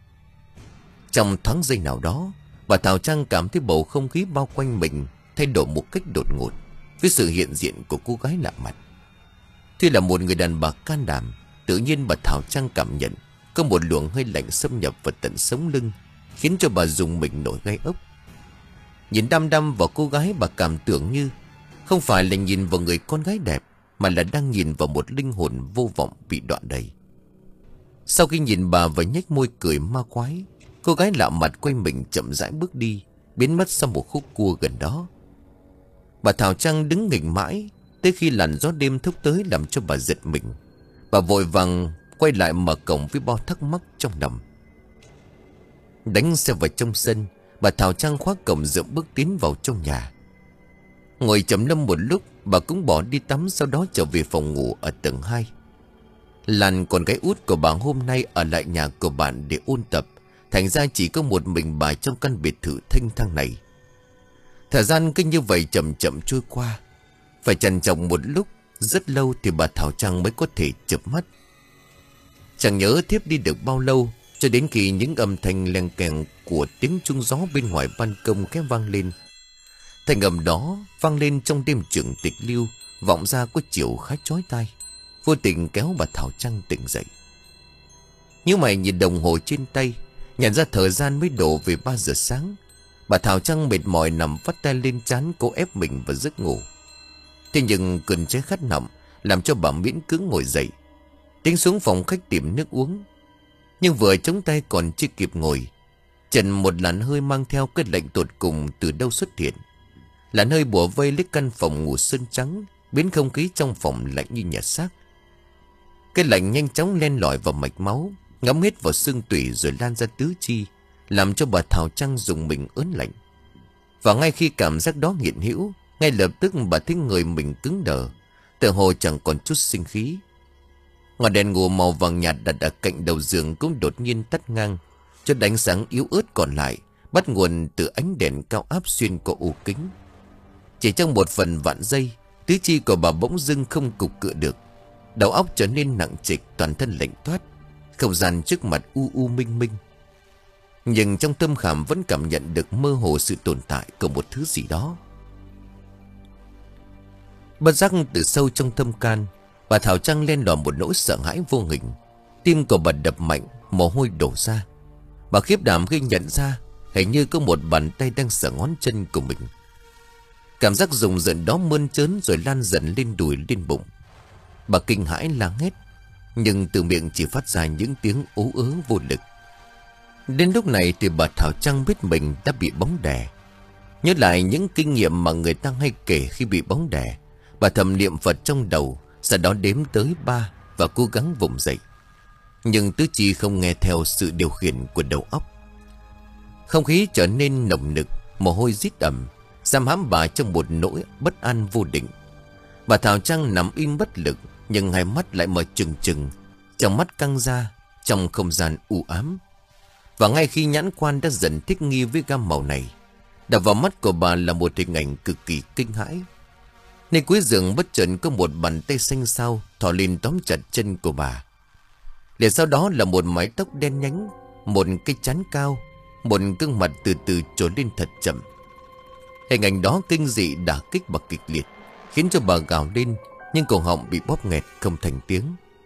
Trong thoáng giây nào đó, bà Thảo Trăng cảm thấy bầu không khí bao quanh mình thay đổi một cách đột ngột với sự hiện diện của cô gái lạ mặt. Tuy là một người đàn bà can đảm, tự nhiên bà Thảo Trăng cảm nhận có một luồng hơi lạnh xâm nhập vào tận sống lưng, khiến cho bà rùng mình nổi gai ốc. Nhìn đăm đăm vào cô gái, bà cảm tưởng như không phải là nhìn vào người con gái đẹp, mà là đang nhìn vào một linh hồn vô vọng bị đoạn đầy. Sau khi nhìn bà và nhếch môi cười ma quái, cô gái lạ mặt quay mình chậm rãi bước đi, biến mất sau một khúc cua gần đó. Bà Thảo Trăng đứng nghỉnh mãi, tới khi làn gió đêm thốc tới làm cho bà giật mình. Bà vội vàng quay lại mở cổng với bao thắc mắc trong lòng. Đánh xe vào trong sân, bà Thảo Trăng khóa cổng dựa bước tiến vào trong nhà. Ngồi trầm ngâm một lúc, bà cũng bỏ đi tắm, sau đó trở về phòng ngủ ở tầng hai. Lan, con gái út của bà, hôm nay ở lại nhà của bạn để ôn tập, thành ra chỉ có một mình bà trong căn biệt thự thanh thang này. Thời gian cứ như vậy chậm chậm trôi qua. Phải trằn trọc một lúc rất lâu thì bà Thảo Trăng mới có thể chợp mắt. Chẳng nhớ thiếp đi được bao lâu, cho đến khi những âm thanh leng keng của tiếng chuông gió bên ngoài ban công khẽ vang lên. Thanh âm đó vang lên trong đêm trường tịch lưu, vọng ra có chiều khá chói tai, vô tình kéo bà Thảo Trăng tỉnh dậy. Như mày nhìn đồng hồ trên tay, nhận ra thời gian mới đổ về ba giờ sáng. Bà Thảo Trăng mệt mỏi nằm vắt tay lên trán, cố ép mình vào giấc ngủ. Thế nhưng cơn cháy khát nọng làm cho bà miễn cưỡng ngồi dậy, tiến xuống phòng khách tìm nước uống. Nhưng vừa chống tay còn chưa kịp ngồi, trần một làn hơi mang theo cái lạnh tột cùng từ đâu xuất hiện. Làn hơi bủa vây lấy căn phòng ngủ sơn trắng, biến không khí trong phòng lạnh như nhà xác. Cái lạnh nhanh chóng len lỏi vào mạch máu, ngấm hết vào xương tủy rồi lan ra tứ chi, làm cho bà Thảo Trăng rùng mình ớn lạnh. Và ngay khi cảm giác đó hiện hữu, ngay lập tức bà thấy người mình cứng đờ, tựa hồ chẳng còn chút sinh khí. Ngọn đèn ngủ màu vàng nhạt đặt ở cạnh đầu giường cũng đột nhiên tắt ngang, cho ánh sáng yếu ớt còn lại bắt nguồn từ ánh đèn cao áp xuyên qua ô kính. Chỉ trong một phần vạn giây, tứ chi của bà bỗng dưng không cục cựa được, đầu óc trở nên nặng trịch, toàn thân lạnh toát, không gian trước mặt u u minh minh. Nhưng trong tâm khảm vẫn cảm nhận được mơ hồ sự tồn tại của một thứ gì đó. Bất giác từ sâu trong tâm can, bà Thảo Trăng lên lỏi một nỗi sợ hãi vô hình. Tim của bà đập mạnh, mồ hôi đổ ra. Bà khiếp đảm khi nhận ra hình như có một bàn tay đang sờ ngón chân của mình, Cảm giác rùng rợn đó mơn trớn rồi lan dần lên đùi lên bụng. Bà kinh hãi la hét, nhưng từ miệng chỉ phát ra những tiếng ú ớ vô lực. Đến lúc này thì bà Thảo Trăng biết mình đã bị bóng đè. Nhớ lại những kinh nghiệm mà người ta hay kể khi bị bóng đè, bà thầm niệm Phật trong đầu, sau đó đếm tới ba và cố gắng vùng dậy. Nhưng tứ chi không nghe theo sự điều khiển của đầu óc. Không khí trở nên nồng nực, mồ hôi rít ẩm, giam hãm bà trong một nỗi bất an vô định. Bà Thảo Trăng nằm im bất lực, nhưng hai mắt lại mở trừng trừng, trong mắt căng ra, trong không gian u ám. Và ngay khi nhãn quan đã dần thích nghi với gam màu này, đập vào mắt của bà là một hình ảnh cực kỳ kinh hãi. Nơi cuối giường bất chợt có một bàn tay xanh xao thò lên tóm chặt chân của bà. Liền sau đó là một mái tóc đen nhánh, một cái trán cao, một gương mặt từ từ trồi lên thật chậm. Hình ảnh đó kinh dị đả kích bà kịch liệt, khiến cho bà gào lên, nhưng cổ họng bị bóp nghẹt không thành tiếng.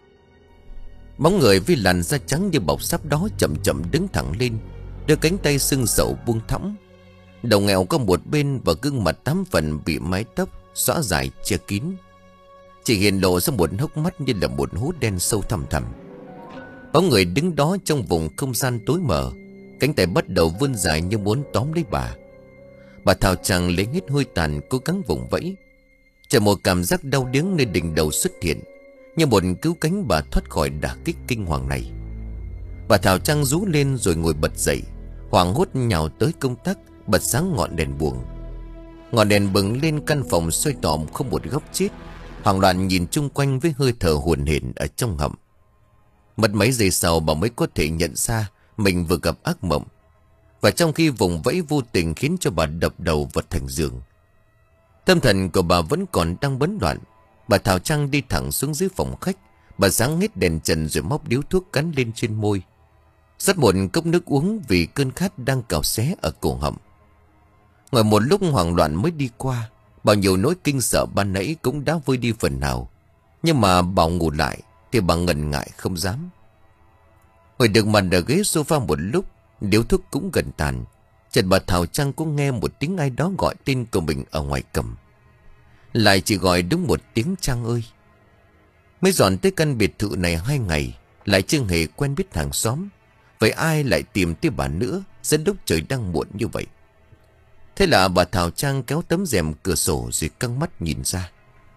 Bóng người với làn da trắng như bọc sáp đó chậm chậm đứng thẳng lên, đưa cánh tay sưng sẩu buông thõng. Đầu nghèo có một bên và gương mặt tám phần bị mái tóc xõa dài che kín, chỉ hiện lộ ra một hốc mắt như là một hố đen sâu thẳm thẳm. Bóng người đứng đó trong vùng không gian tối mờ, cánh tay bắt đầu vươn dài như muốn tóm lấy bà. Bà Thảo Trăng lấy hết hơi tàn cố gắng vùng vẫy. Chờ một cảm giác đau điếng nơi đỉnh đầu xuất hiện, như một cứu cánh bà thoát khỏi đả kích kinh hoàng này. Bà Thảo Trăng rú lên rồi ngồi bật dậy, hoảng hốt nhào tới công tắc, bật sáng ngọn đèn buồng. Ngọn đèn bừng lên căn phòng soi tỏm không một góc chết, hoảng loạn nhìn chung quanh với hơi thở hồn hển ở trong hầm. Mất mấy giây sau bà mới có thể nhận ra mình vừa gặp ác mộng. Và trong khi vùng vẫy vô tình khiến cho bà đập đầu vật thành giường. Tâm thần của bà vẫn còn đang bấn loạn. Bà Thảo Trăng đi thẳng xuống dưới phòng khách. Bà sáng hết đèn trần rồi móc điếu thuốc cắn lên trên môi, rót một cốc nước uống vì cơn khát đang cào xé ở cổ họng. Ngồi một lúc hoảng loạn mới đi qua, bao nhiêu nỗi kinh sợ ban nãy cũng đã vơi đi phần nào. Nhưng mà bảo ngủ lại thì bà ngần ngại không dám. Ngồi được mặt ở ghế sofa một lúc, điếu thuốc cũng gần tàn, chợt bà Thảo Trăng cũng nghe một tiếng ai đó gọi tên của mình ở ngoài cầm. Lại chỉ gọi đúng một tiếng Trăng ơi. Mới dọn tới căn biệt thự này hai ngày, lại chưa hề quen biết hàng xóm. Vậy ai lại tìm tới bà nữa giữa lúc trời đang muộn như vậy? Thế là bà Thảo Trăng kéo tấm rèm cửa sổ rồi căng mắt nhìn ra.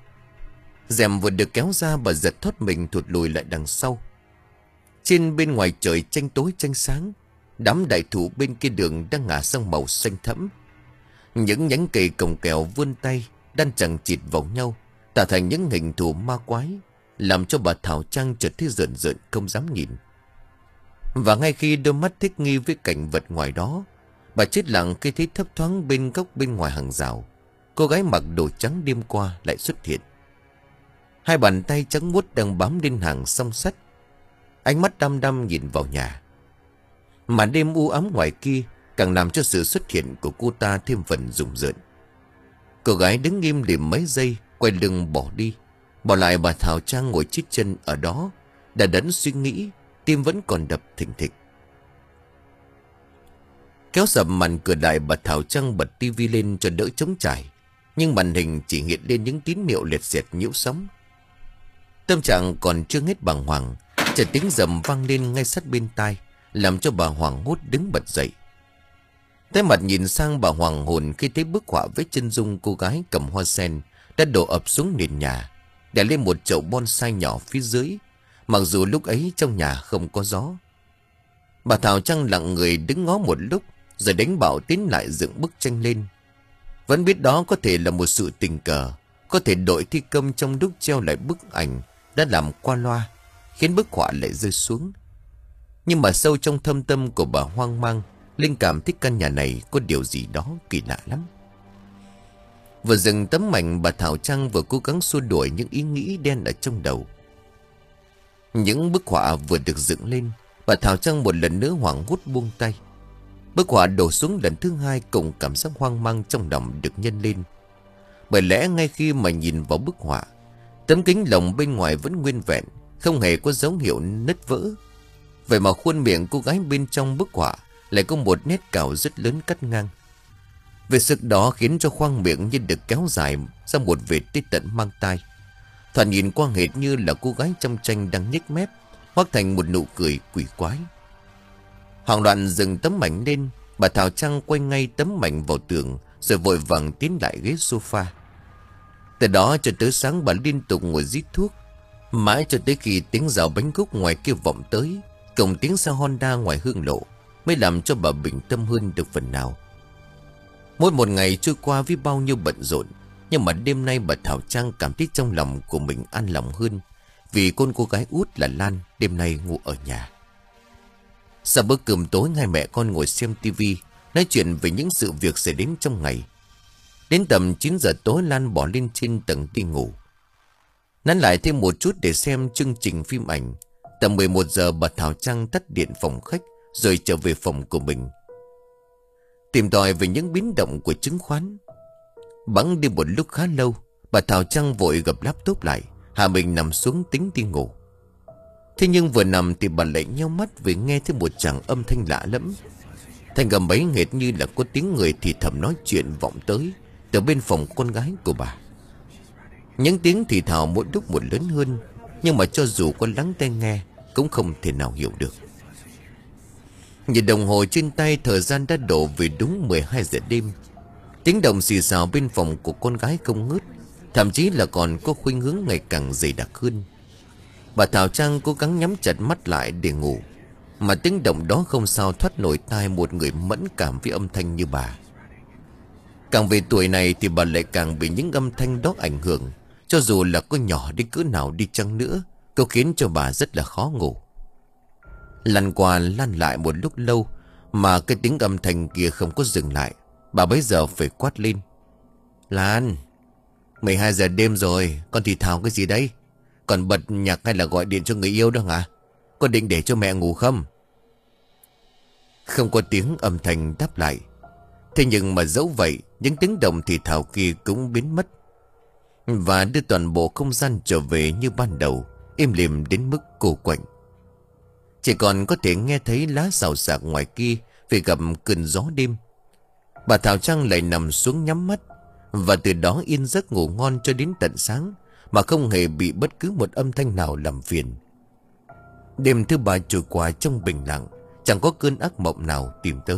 Rèm vừa được kéo ra, bà giật thoát mình thụt lùi lại đằng sau. Trên bên ngoài trời tranh tối tranh sáng, đám đại thụ bên kia đường đang ngả sang màu xanh thẫm. Những nhánh cây cồng kèo vươn tay đan chằng chịt vào nhau, tạo thành những hình thù ma quái, làm cho bà Thảo Trăng chợt thấy rợn rợn không dám nhìn. Và ngay khi đôi mắt thích nghi với cảnh vật ngoài đó, bà chết lặng khi thấy thấp thoáng bên góc bên ngoài hàng rào, cô gái mặc đồ trắng đêm qua lại xuất hiện. Hai bàn tay trắng muốt đang bám lên hàng song sắt, ánh mắt đăm đăm nhìn vào nhà. Màn đêm u ám ngoài kia càng làm cho sự xuất hiện của cô ta thêm phần rùng rợn. Cô gái đứng im để mấy giây, quay lưng bỏ đi, bỏ lại bà Thảo Trăng ngồi chít chân ở đó, đã đẫn suy nghĩ, tim vẫn còn đập thình thịch. Kéo sập màn cửa lại, bà Thảo Trăng bật tivi lên cho đỡ trống trải, nhưng màn hình chỉ hiện lên những tín hiệu liệt diệt nhiễu sóng. Tâm trạng còn chưa hết bàng hoàng, chợt tiếng rầm vang lên ngay sát bên tai, làm cho bà hoảng hốt đứng bật dậy. Tay mặt nhìn sang, bà hoàng hồn khi thấy bức họa với chân dung cô gái cầm hoa sen đã đổ ập xuống nền nhà, để lên một chậu bonsai nhỏ phía dưới, mặc dù lúc ấy trong nhà không có gió. Bà Thảo Trăng lặng người đứng ngó một lúc, rồi đánh bảo tiến lại dựng bức tranh lên. Vẫn biết đó có thể là một sự tình cờ, có thể đội thi công trong lúc treo lại bức ảnh đã làm qua loa, khiến bức họa lại rơi xuống. Nhưng mà sâu trong thâm tâm của bà hoang mang, linh cảm thích căn nhà này có điều gì đó kỳ lạ lắm. Vừa dừng tấm ảnh, bà Thảo Trăng vừa cố gắng xua đuổi những ý nghĩ đen ở trong đầu. Những bức họa vừa được dựng lên, bà Thảo Trăng một lần nữa hoảng hốt buông tay. Bức họa đổ xuống lần thứ hai cùng cảm giác hoang mang trong lòng được nhân lên. Bởi lẽ ngay khi mà nhìn vào bức họa, tấm kính lồng bên ngoài vẫn nguyên vẹn, không hề có dấu hiệu nứt vỡ. Vậy mà khuôn miệng cô gái bên trong bức họa lại có một nét cào rất lớn cắt ngang. Vết sức đó khiến cho khoang miệng như được kéo dài ra một vệt tới tận mang tai. Thoạt nhìn qua hệt như là cô gái trong tranh đang nhếch mép, hóa thành một nụ cười quỷ quái. Hoảng loạn dừng tấm ảnh lên, bà Thảo Trang quay ngay tấm ảnh vào tường, rồi vội vàng tiến lại ghế sofa. Từ đó cho tới sáng bà liên tục ngồi rít thuốc, mãi cho tới khi tiếng rào bánh cúc ngoài kia vọng tới, cùng tiếng xe Honda ngoài hương lộ, mới làm cho bà bình tâm hơn được phần nào. Mỗi một ngày trôi qua với bao nhiêu bận rộn, nhưng mà đêm nay bà Thảo Trang cảm thấy trong lòng của mình an lòng hơn, vì con cô gái út là Lan đêm nay ngủ ở nhà. Sau bữa cơm tối, hai mẹ con ngồi xem tivi, nói chuyện về những sự việc xảy đến trong ngày. Đến tầm chín giờ tối, Lan bỏ lên trên tầng đi ngủ. Nán lại thêm một chút để xem chương trình phim ảnh. Tầm mười một giờ bà Thảo Trang tắt điện phòng khách, rồi trở về phòng của mình, tìm tòi về những biến động của chứng khoán. Bẵng đi một lúc khá lâu, bà Thảo Trang vội gập laptop lại, hạ mình nằm xuống tính đi ngủ. Thế nhưng vừa nằm thì bà lại nheo mắt vì nghe thấy một tràng âm thanh lạ lẫm. Thanh âm ấy hệt như là có tiếng người thì thầm nói chuyện vọng tới từ bên phòng con gái của bà. Những tiếng thì thào mỗi lúc một lớn hơn, nhưng mà cho dù có lắng tai nghe cũng không thể nào hiểu được. Nhìn đồng hồ trên tay, thời gian đã đổ về đúng mười hai giờ đêm. Tiếng động xì xào bên phòng của con gái không ngớt, thậm chí là còn có khuynh hướng ngày càng dày đặc hơn. Bà Thảo Trang cố gắng nhắm chặt mắt lại để ngủ, mà tiếng động đó không sao thoát nổi tai một người mẫn cảm với âm thanh như bà. Càng về tuổi này thì bà lại càng bị những âm thanh đó ảnh hưởng. Cho dù là có nhỏ đến cỡ nào đi chăng nữa, cũng khiến cho bà rất là khó ngủ. Lăn qua lăn lại một lúc lâu mà cái tiếng âm thanh kia không có dừng lại. Bà bấy giờ phải quát lên: Lan, mười hai giờ đêm rồi, con thì thào cái gì đấy? Còn bật nhạc hay là gọi điện cho người yêu đó hả? Con định để cho mẹ ngủ không? Không có tiếng âm thanh đáp lại. Thế nhưng mà dẫu vậy, những tiếng động thì thào kia cũng biến mất, và đưa toàn bộ không gian trở về như ban đầu, im lìm đến mức cô quạnh. Chỉ còn có thể nghe thấy lá xào xạc ngoài kia vì gặp cơn gió đêm. Bà Thảo Trang lại nằm xuống nhắm mắt, và từ đó yên giấc ngủ ngon cho đến tận sáng, mà không hề bị bất cứ một âm thanh nào làm phiền. Đêm thứ ba trôi qua trong bình lặng, chẳng có cơn ác mộng nào tìm tới.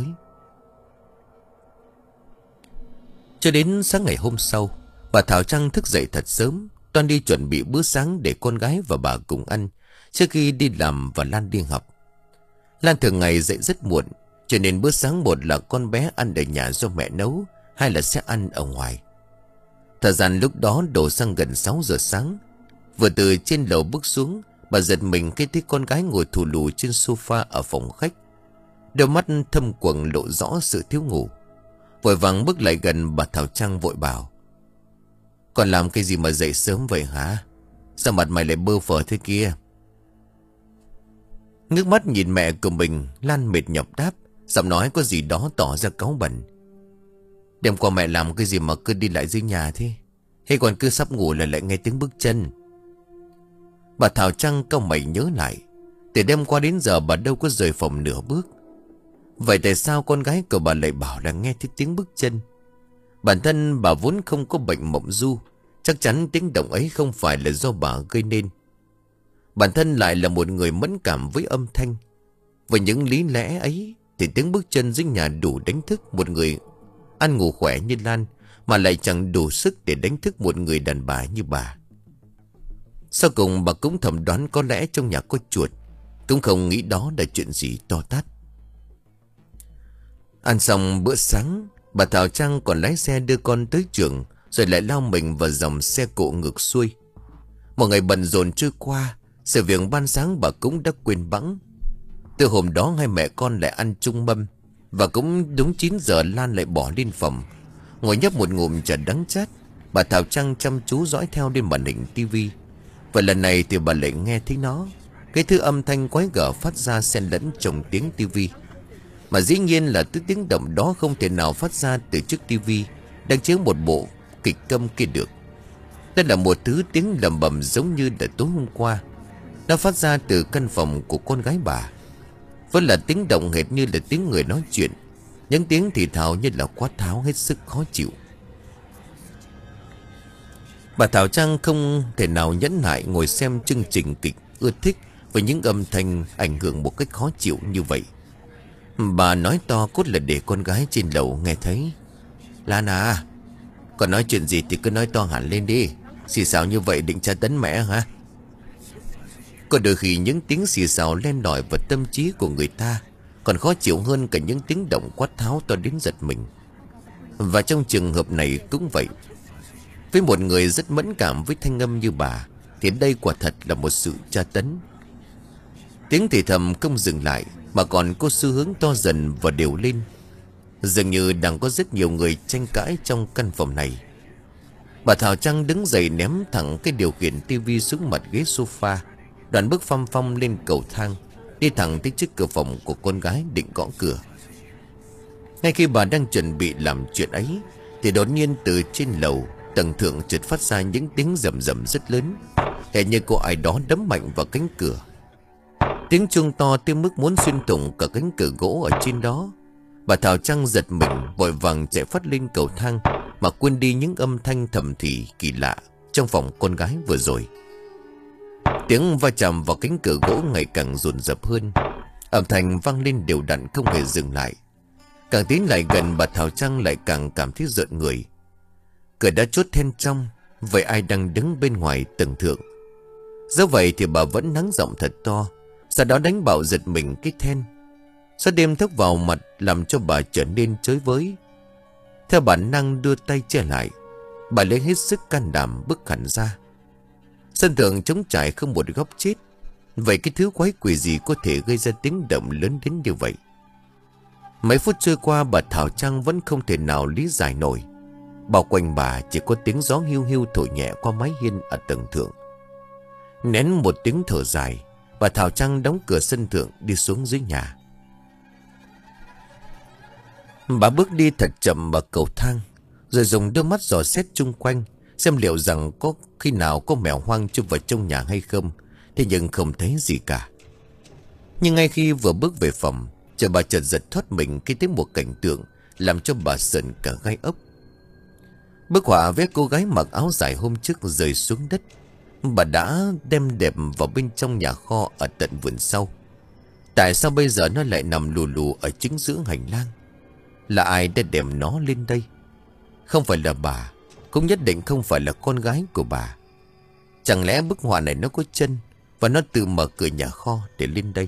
Cho đến sáng ngày hôm sau, bà Thảo Trang thức dậy thật sớm, toan đi chuẩn bị bữa sáng để con gái và bà cùng ăn trước khi đi làm và Lan đi học. Lan thường ngày dậy rất muộn, cho nên bữa sáng một là con bé ăn ở nhà do mẹ nấu, hai là sẽ ăn ở ngoài. Thời gian lúc đó đổ sang gần sáu giờ sáng. Vừa từ trên lầu bước xuống, bà giật mình khi thấy con gái ngồi thù lù trên sofa ở phòng khách, đôi mắt thâm quầng lộ rõ sự thiếu ngủ. Vội vàng bước lại gần, bà Thảo Trang vội bảo: Con làm cái gì mà dậy sớm vậy hả? Sao mặt mày lại bơ phờ thế kia? Ngước mắt nhìn mẹ của mình, Lan mệt nhọc đáp, giọng nói có gì đó tỏ ra cáu bẩn: Đêm qua mẹ làm cái gì mà cứ đi lại dưới nhà thế? Hay còn cứ sắp ngủ là lại nghe tiếng bước chân? Bà Thảo Trang cau mày nhớ lại, từ đêm qua đến giờ bà đâu có rời phòng nửa bước. Vậy tại sao con gái của bà lại bảo là nghe thấy tiếng bước chân? Bản thân bà vốn không có bệnh mộng du, chắc chắn tiếng động ấy không phải là do bà gây nên. Bản thân lại là một người mẫn cảm với âm thanh. Với những lý lẽ ấy thì tiếng bước chân dưới nhà đủ đánh thức một người ăn ngủ khỏe như Lan, mà lại chẳng đủ sức để đánh thức một người đàn bà như bà. Sau cùng bà cũng thầm đoán có lẽ trong nhà có chuột, cũng không nghĩ đó là chuyện gì to tát. Ăn xong bữa sáng, bà Thảo Trang còn lái xe đưa con tới trường, rồi lại lao mình vào dòng xe cộ ngược xuôi. Một ngày bận rộn trôi qua, sự việc ban sáng bà cũng đã quên bẵng. Từ hôm đó hai mẹ con lại ăn chung mâm, và cũng đúng chín giờ Lan lại bỏ lên phòng, ngồi nhấp một ngụm trà đắng chát. Bà Thảo Trang chăm chú dõi theo lên màn hình tivi, và lần này thì bà lại nghe thấy nó, cái thứ âm thanh quái gở phát ra xen lẫn trong tiếng tivi. Mà dĩ nhiên là thứ tiếng động đó không thể nào phát ra từ chiếc tivi đang chiếu một bộ kịch câm kia được. Đây là một thứ tiếng lầm bầm giống như là tối hôm qua, nó phát ra từ căn phòng của con gái bà. Vẫn là tiếng động hệt như là tiếng người nói chuyện, Những tiếng thì thào như là quát tháo hết sức khó chịu. Bà Thảo Trang không thể nào nhẫn nại ngồi xem chương trình kịch ưa thích với những âm thanh ảnh hưởng một cách khó chịu như vậy. Bà nói to cốt là để con gái trên lầu nghe thấy. Lan à, còn nói chuyện gì thì cứ nói to hẳn lên đi. Xì xào như vậy định tra tấn mẹ hả? Có đôi khi những tiếng xì xào len lỏi vào tâm trí của người ta còn khó chịu hơn cả những tiếng động quát tháo to đến giật mình. Và trong trường hợp này cũng vậy. Với một người rất mẫn cảm với thanh âm như bà thì đây quả thật là một sự tra tấn. Tiếng thì thầm không dừng lại mà còn có xu hướng to dần và đều lên. Dường như đang có rất nhiều người tranh cãi trong căn phòng này. Bà Thảo Trang đứng dậy ném thẳng cái điều khiển tivi xuống mặt ghế sofa, đoạn bước phăm phăm lên cầu thang, đi thẳng tới trước cửa phòng của con gái định gõ cửa. Ngay khi bà đang chuẩn bị làm chuyện ấy thì đột nhiên từ trên lầu tầng thượng chợt phát ra những tiếng rầm rầm rất lớn, hệt như có ai đó đấm mạnh vào cánh cửa. Tiếng chuông to tới mức muốn xuyên thủng cả cánh cửa gỗ ở trên đó. Bà Thảo Trang giật mình vội vàng chạy phát lên cầu thang mà quên đi những âm thanh thầm thì kỳ lạ trong phòng con gái vừa rồi. Tiếng va chạm vào cánh cửa gỗ ngày càng dồn dập hơn, âm thanh vang lên đều đặn không hề dừng lại. Càng tiến lại gần, bà Thảo Trang lại càng cảm thấy rợn người. Cửa đã chốt then trong, vậy ai đang đứng bên ngoài tầng thượng? Dẫu vậy thì bà vẫn nắng giọng thật to, sau đó đánh bạo giật mình cái then. Gió đêm thốc vào mặt làm cho bà trở nên chới với. Theo bản năng đưa tay che lại, bà lấy hết sức can đảm bước hẳn ra. Sân thượng trống trải không một góc chết. Vậy cái thứ quái quỷ gì có thể gây ra tiếng động lớn đến như vậy? Mấy phút trôi qua, bà Thảo Trang vẫn không thể nào lý giải nổi. Bao quanh bà chỉ có tiếng gió hiu hiu thổi nhẹ qua mái hiên ở tầng thượng. Nén một tiếng thở dài, bà Thảo Trang đóng cửa sân thượng đi xuống dưới nhà. Bà bước đi thật chậm vào cầu thang, rồi dùng đôi mắt dò xét chung quanh, xem liệu rằng có khi nào có mèo hoang chui vào trong nhà hay không. Thế nhưng không thấy gì cả. Nhưng ngay khi vừa bước về phòng, chợt bà chợt giật thoát mình khi thấy một cảnh tượng làm cho bà sợn cả gai ốc. Bức họa vẽ cô gái mặc áo dài hôm trước rơi xuống đất. Bà đã đem đẹp vào bên trong nhà kho ở tận vườn sau. Tại sao bây giờ nó lại nằm lù lù ở chính giữa hành lang? Là ai đã đem nó lên đây? Không phải là bà, cũng nhất định không phải là con gái của bà. Chẳng lẽ bức họa này nó có chân và nó tự mở cửa nhà kho để lên đây?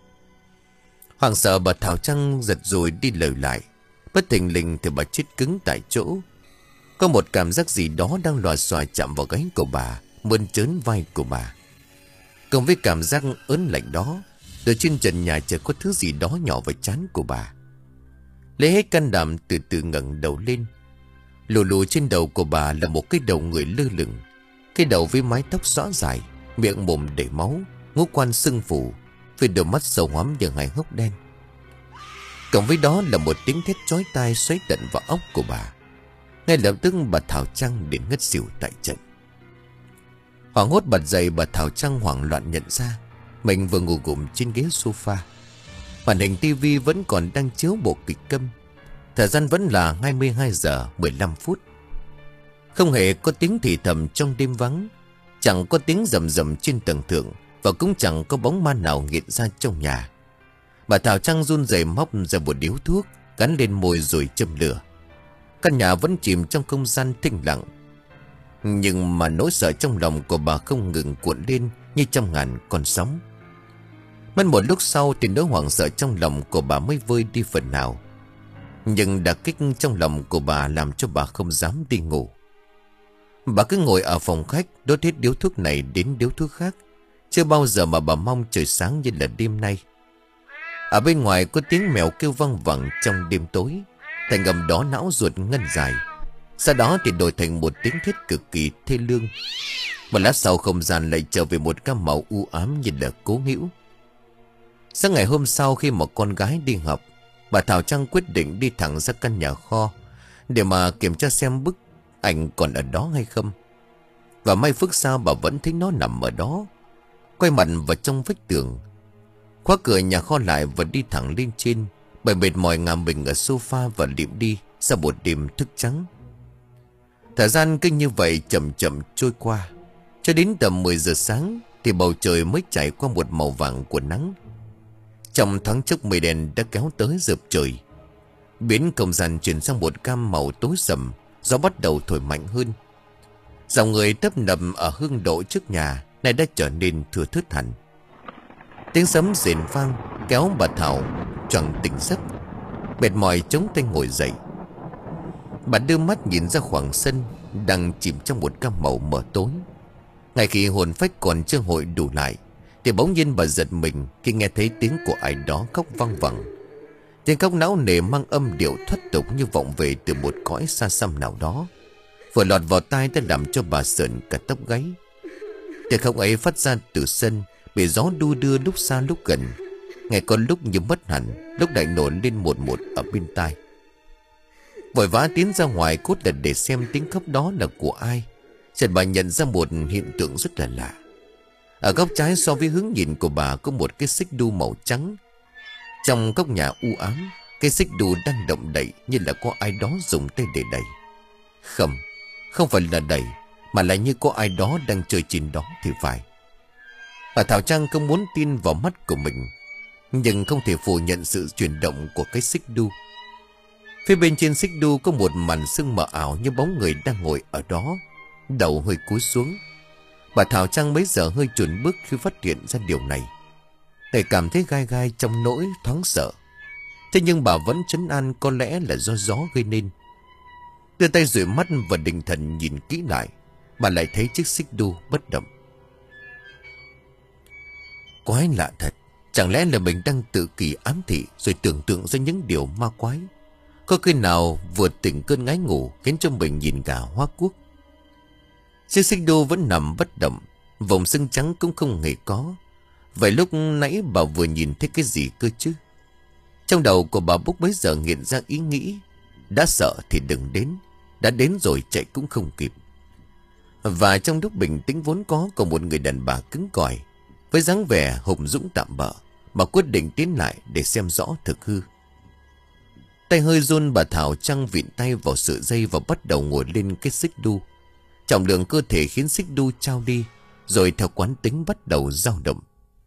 Hoảng sợ, bà Thảo Trang giật rồi đi lờ lại. Bất thình lình thì bà chết cứng tại chỗ. Có một cảm giác gì đó đang lòa xòa chạm vào gáy của bà, mơn trớn vai của bà. Cộng với cảm giác ớn lạnh đó, từ trên trần nhà chợt có thứ gì đó nhỏ vào trán của bà. Lấy hết can đảm từ từ ngẩng đầu lên. Lù lù trên đầu của bà là một cái đầu người lơ lửng. Cái đầu với mái tóc xõa dài, miệng mồm đầy máu, ngũ quan sưng phù, với đôi mắt sâu hoắm như hai hốc đen. Cộng với đó là một tiếng thét chói tai xoáy tận vào óc của bà. Ngay lập tức bà Thảo Trang đến ngất xỉu tại trận. Hoảng hốt bật dậy, bà Thảo Trang hoảng loạn nhận ra mình vừa ngủ gục trên ghế sofa. Màn hình tivi vẫn còn đang chiếu bộ kịch câm. Thời gian vẫn là hai mươi hai giờ mười lăm phút. Không hề có tiếng thì thầm trong đêm vắng, chẳng có tiếng rầm rầm trên tầng thượng, và cũng chẳng có bóng ma nào hiện ra trong nhà. Bà Thảo Trang run rẩy móc ra một điếu thuốc, gắn lên môi rồi châm lửa. Căn nhà vẫn chìm trong không gian tĩnh lặng. Nhưng mà nỗi sợ trong lòng của bà không ngừng cuộn lên như trăm ngàn con sóng. Mất một lúc sau thì nỗi hoảng sợ trong lòng của bà mới vơi đi phần nào. Nhưng đả kích trong lòng của bà làm cho bà không dám đi ngủ. Bà cứ ngồi ở phòng khách, đốt hết điếu thuốc này đến điếu thuốc khác. Chưa bao giờ mà bà mong trời sáng như là đêm nay. Ở bên ngoài có tiếng mèo kêu vang vẳng trong đêm tối. Thành âm đó não ruột ngân dài. Sau đó thì đổi thành một tiếng thét cực kỳ thê lương. Một lát sau không gian lại trở về một gam màu u ám như là cố hữu. Sáng ngày hôm sau, khi một con gái đi học, bà Thảo Trang quyết định đi thẳng ra căn nhà kho để mà kiểm tra xem bức ảnh còn ở đó hay không. Và may phước sao bà vẫn thấy nó nằm ở đó, quay mặt vào trong vách tường. Khóa cửa nhà kho lại và đi thẳng lên trên. Bởi mệt mỏi ngả mình ở sofa và liệm đi sau một đêm thức trắng. Thời gian cứ như vậy chậm chậm trôi qua. Cho đến tầm mười giờ sáng thì bầu trời mới trải qua một màu vàng của nắng. Trong thoáng chốc mây đen đã kéo tới rợp trời, biến không gian chuyển sang một cam màu tối sầm. Gió bắt đầu thổi mạnh hơn. Dòng người tấp nập ở hương độ trước nhà nay đã trở nên thưa thớt hẳn. Tiếng sấm rền vang kéo bà Thảo choàng tỉnh giấc. Mệt mỏi chống tay ngồi dậy. Bà đưa mắt nhìn ra khoảng sân đang chìm trong một cam màu mờ tối. Ngay khi hồn phách còn chưa hội đủ lại thì bỗng nhiên bà giật mình khi nghe thấy tiếng của ai đó khóc vang vẳng. Tiếng khóc não nề mang âm điệu thoát tục như vọng về từ một cõi xa xăm nào đó. Vừa lọt vào tai đã làm cho bà sợn cả tóc gáy. Tiếng khóc ấy phát ra từ sân, bị gió đu đưa lúc xa lúc gần. Nghe có lúc như mất hẳn, lúc lại nổi lên một một ở bên tai. Vội vã tiến ra ngoài cốt là để xem tiếng khóc đó là của ai. Chợt bà nhận ra một hiện tượng rất là lạ. Ở góc trái so với hướng nhìn của bà có một cái xích đu màu trắng. Trong góc nhà u ám, cái xích đu đang động đậy như là có ai đó dùng tay để đẩy. Không, không phải là đẩy, mà là như có ai đó đang chơi trên đó thì phải. Bà Thảo Trang không muốn tin vào mắt của mình, nhưng không thể phủ nhận sự chuyển động của cái xích đu. Phía bên trên xích đu có một màn sương mờ ảo như bóng người đang ngồi ở đó, đầu hơi cúi xuống. Bà Thảo Trang mấy giờ hơi chùn bước khi phát hiện ra điều này. Để cảm thấy gai gai trong nỗi thoáng sợ. Thế nhưng bà vẫn trấn an có lẽ là do gió gây nên. Đưa tay dụi mắt và định thần nhìn kỹ lại, bà lại thấy chiếc xích đu bất động. Quái lạ thật, chẳng lẽ là mình đang tự kỷ ám thị rồi tưởng tượng ra những điều ma quái. Có khi nào vừa tỉnh cơn ngái ngủ khiến cho mình nhìn cả hoa quốc. Chiếc xích đu vẫn nằm bất động, vòng sưng trắng cũng không hề có. Vậy lúc nãy bà vừa nhìn thấy cái gì cơ chứ? Trong đầu của bà Búc bấy giờ hiện ra ý nghĩ, đã sợ thì đừng đến, đã đến rồi chạy cũng không kịp. Và trong lúc bình tĩnh vốn có của một người đàn bà cứng cỏi, với dáng vẻ hùng dũng tạm bợ, bà quyết định tiến lại để xem rõ thực hư. Tay hơi run, bà Thảo Trang vịn tay vào sợi dây và bắt đầu ngồi lên cái xích đu. Trọng lượng cơ thể khiến xích đu trao đi, rồi theo quán tính bắt đầu dao động.